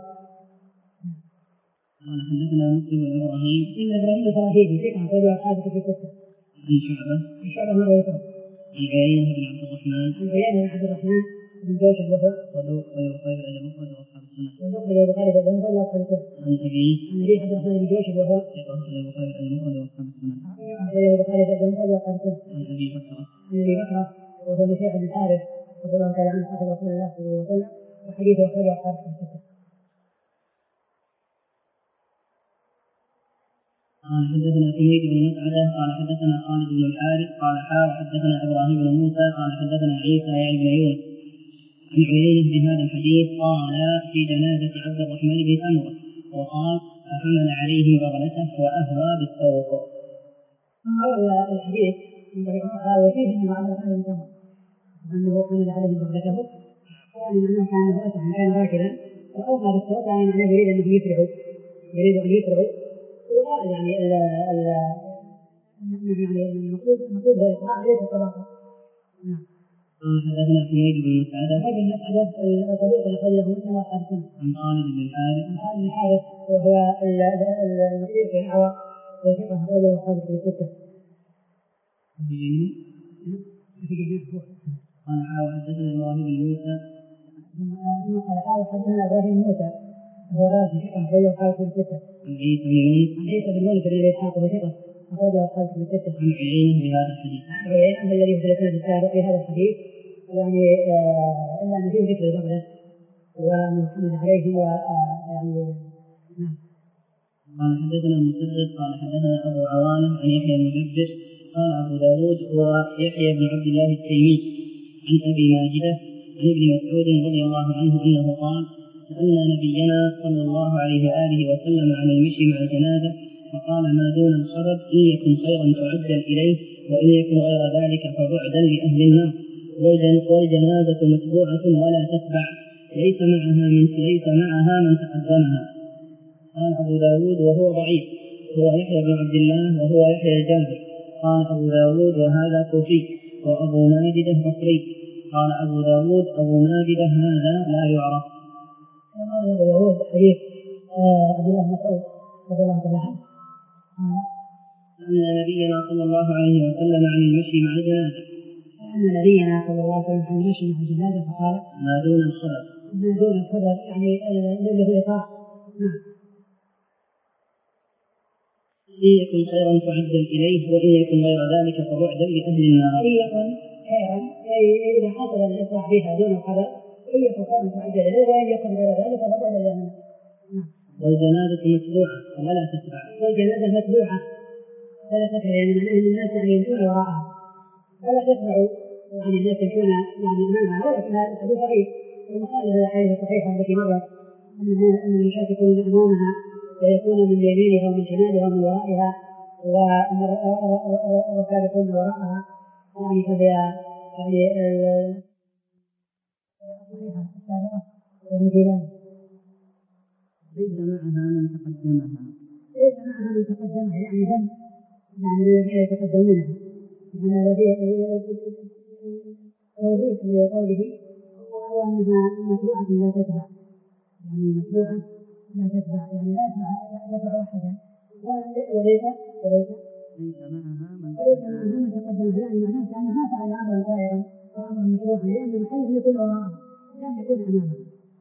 قال حدثنا مسلم بن ابراهيم ان ابراهيم الفراهيدي ثقه اخرجه اصحاب في السته. عن شعبة عن شعبة مره يذكر عن عيينة بن عبد الرحمن عن عيينة بن عبد الرحمن بن جوشن وهو صدوق غير خير الى مخرج واصحاب السنة. صدوق غير البخاري في الجنة واصحاب السنة. عن أبيه عن أبي عبد الرحمن بن جوشن وهو ثقة غير خير الى مخرج واصحاب السنة. غير البخاري في الجنة واصحاب السنة. عن أبي بكر عن أبي بكر وهو نفيع بن الحارث رضي الله تعالى عنه صاحب رسول الله صلى الله عليه وسلم، وحديثه أخرجه أصحاب السنة. قال حدثنا حميد بن مسعدة قال حدثنا خالد بن الحارث قال حار حدثنا ابراهيم بن موسى قال حدثنا عيسى يعني بن يونس عن عيينة بهذا الحديث قال في جنازة عبد الرحمن بن سمرة وقال: فحمل عليهم بغلته وأهوى بالسوق. هذا الحديث من طريق أخرى وفيه أن عبد الرحمن بن سمرة أنه حمل عليهم بغلته، يعني معناه كأنه أسعى كان راكبا وأوقع بالسوق، يعني معناه يريد أنهم يسرعوا يريد أن يسرعوا، وقال يعني ال ال يعني المقصود المقصود هو إسراع ليس التباطؤ. نعم. قال حدثنا حميد بن مسعدة حميد بن مسعدة صدوق أخرجه مسلم وأصحاب السنة. عن خالد بن الحارث عن خالد بن الحارث وهو المقيم في الأعوى وثقة أخرجه أصحاب الكتب الستة. في جنين في جنين قال حاول حدثنا إبراهيم بن موسى ثم قال حاول حدثنا إبراهيم موسى هو رازي أخرجه الخالد بن ستة. عن عيسى بن يونس عن عيسى بن يونس بن إسحاق بن ثقة أخرجه الخالد بن ستة. عن عيينة في هذا الحديث. عن عيينة الذي في الإسناد السابق في هذا الحديث يعني إلا أن فيه ذكر البغلة وأنه حمد عليهم ويعني نعم. قال حدثنا مسدد قال حدثنا أبو عوانة عن يحيى المجبر قال أبو داود هو يحيى بن عبد الله التيمي عن أبي ماجدة عن ابن مسعود رضي الله عنه أنه قال سألنا نبينا صلى الله عليه وآله وسلم عن المشي مع الجنازة فقال ما دون الخبر إن يكن خيرا تعجل إليه وإن يكن غير ذلك فبعدا لأهل النار والجنازة متبوعة ولا تتبع ليس معها من ليس معها من تقدمها. قال أبو داود وهو ضعيف هو يحيى بن عبد الله وهو يحيى الجابر. قال أبو داود وهذا كوفي وأبو ماجدة بصري. قال أبو داود أبو ماجدة هذا لا يعرف. قال أبو داود حديث عبد الله بن مسعود رضي الله عنه أن نبينا صلى الله عليه وسلم عن المشي مع الجنازة أن نبينا صلى الله عليه وسلم عن المشي مع الجنازة فقال ما دون الخبر ما دون الخبر يعني الذي هو إيقاع. نعم. إن يكن خيرا فعجل إليه وإن يكن غير ذلك فبعدا لأهل النار. إن يكن خيرا أي إذا حصل الإصلاح فيها دون الخبر إن يكن خيرا فعجل إليه وإن يكن غير ذلك فبعدا لأهل النار. والجنازة متبوعة ولا تتبع. والجنازة متبوعة ولا تتبع يعني معناه أن الناس يعني يمشون وراءها ولا تتبعوا يعني الناس يمشون يعني أمامها ولكن هذا الحديث ضعيف ومخالف الأحاديث الصحيحة التي مرت أن المشاة يكونون أمامها ويكون من يمينها ومن شمالها ومن ورائها وأن الركاب يكون من وراءها يعني فهي يعني الصحيحة السابقة والجيلان ليس معها من تقدمها ليس معها من تقدمها يعني ذنب يعني الذين يتقدمونها يعني الذي توضيح لقوله هو أنها متبوعة لا تتبع يعني متبوعة لا تتبع يعني لا تتبع أحدا وليس وليس ليس معها من وليس معها من تقدمها يعني معناه أنه ما فعل أمرا سائرا وأمرا مشروعا لأن محله يكون وراءه لا يكون أمامه.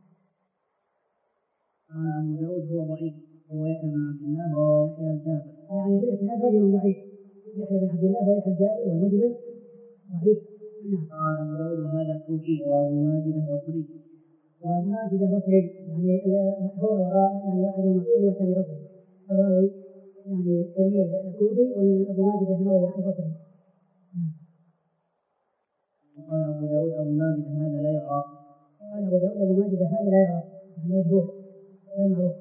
قال أبو داود هو ضعيف هو يحيى بن عبد الله وهو يحيى الجابر يعني بالإسناد رجل ضعيف يحيى بن عبد الله ويحيى الجابر والمجبر ضعيف. نعم. قال أبو داود وهذا كوفي وأبو ماجد البصري وأبو ماجد البصري يعني هو وراء يعني واحد كوفي والثاني بصري الراوي يعني تلميذ كوفي وأبو ماجد الراوي البصري. قال أبو داود أبو ماجد هذا لا يعرف. قال أبو داود أبو ماجد هذا لا يعرف يعني مجهول غير معروف.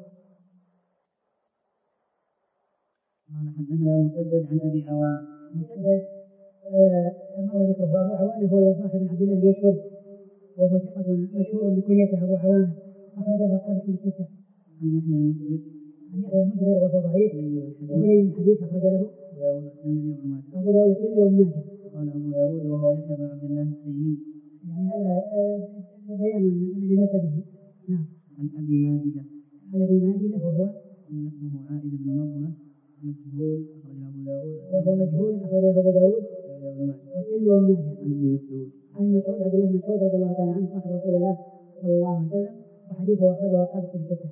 قال حدثنا مسدد عن أبي عوان. مسدد مر ذكره أبو عوانة هو الوفاء بن عبد الله اليشكري وهو ثقة مشهور بكنيته أبو عوانة أخرجه أصحاب الكتب الستة. عن يحيى المجبر عن يحيى المجبر وهو ضعيف ولين الحديث أخرج له أبو داود الترمذي وابن ماجه. قال أبو داود وهو يحيى بن عبد الله التيمي يعني هذا بيان لنسبه. نعم. عن أبي ماجدة عن أبي ماجدة وهو اسمه عائد بن نضرة مجهول أخرج أبو داود وهو مجهول أخرجه أبو داود والترمذي وابن ماجه. عن ابن مسعود عن مسعود عبد الله بن مسعود رضي الله تعالى عنه صاحب رسول الله صلى الله عليه وسلم وحديثه أخرجه أصحاب الكتب الستة.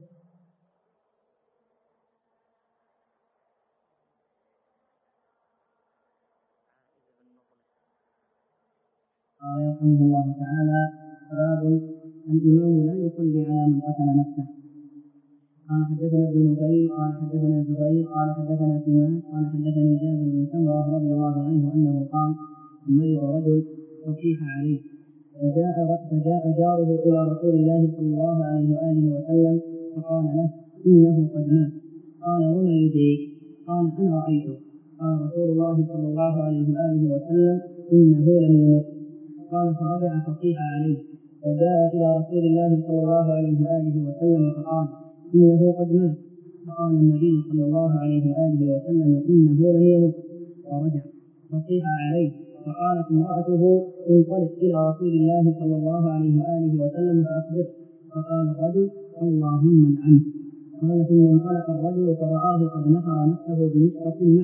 قال يرحمه الله تعالى باب الإمام لا يصلي على من قتل نفسه. قال حدثنا ابن نفيل قال حدثنا زهير قال حدثنا سماك قال حدثني جابر بن سمرة رضي الله عنه أنه قال مرض رجل فصيح عليه فجاء, فجاء جاره إلى رسول الله صلى الله عليه وآله وسلم فقال له إنه قد مات. قال وما يدريك؟ قال أنا رأيته. قال رسول الله صلى الله عليه وآله وسلم إنه لم يمت. قال فرجع فصيح عليه فجاء إلى رسول الله صلى الله عليه وآله وسلم فقال إنه قد مات. فقال النبي صلى الله عليه وآله وسلم إنه لم يمت. فرجع فصيح عليه فقالت امرأته انطلق إلى رسول الله صلى الله عليه وآله وسلم فأخبره. فقال الرجل اللهم العنه. قال ثم انطلق الرجل فرآه قد نحر نفسه بمشقص معه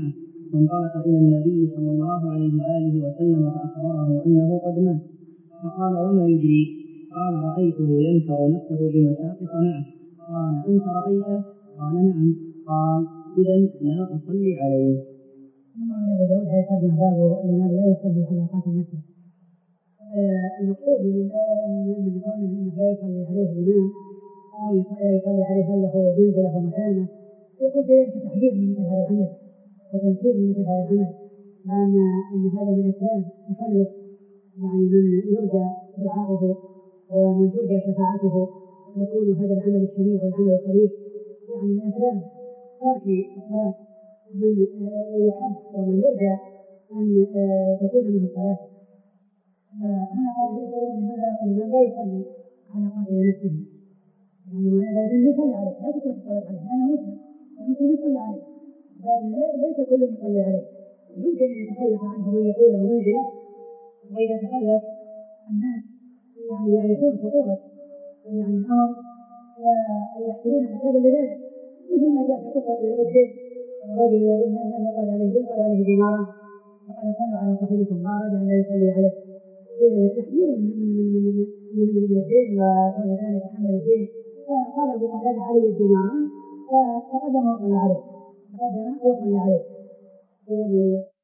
فانطلق إلى النبي صلى الله عليه وآله وسلم فأخبره أنه قد مات، فقال وما يدري؟ قال رأيته ينفع نفسه بمشاق صنعه. قال أنت رأيته؟ قال نعم. قال إذن لا أصلي عليه. ثم أبو داود هذا ترجمة بابه الإمام لا يصلي على قاتل نفسه. المقصود من من قوله أنه لا يصلي عليه الإمام أو يصلي عليه هل له منزله ومكانه، يقول ذلك تحذير من مثل هذا العمل وتنفير من مثل هذا العمل، لأن أن هذا من أسباب تخلص يعني من يرجى دعاؤه ومن ترجى شفاعته، يكون هذا العمل الشريف والعمل القريب يعني من أسباب ترك الصلاة من يحب ومن يرجى أن تكون منه الصلاة. هنا قال الإمام لا يصلي على قاتل نفسه، يعني وهذا لم يصلي عليه، لا تكون الصلاة عليه لأنه مسلم، المسلم يصلي عليه، لكن ليس كل يصلي عليه، يمكن أن يتخلف عنه من يقول له منزلة، وإذا تخلف الناس يعني يعرفون خطورة يعني الأمر ويحسبون حسابا لذلك، مثل ما جاء في قصة الدين، رجل يقال عليه يقال عليه دينارا فقال صلوا على صاحبكم، ما أراد أن لا يصلي عليه تحذير من من من من من من من الدين ولذلك حمل الدين. فقال أبو قتادة علي الديناران، فتقدم وصلى عليه، تقدم وصلى عليه.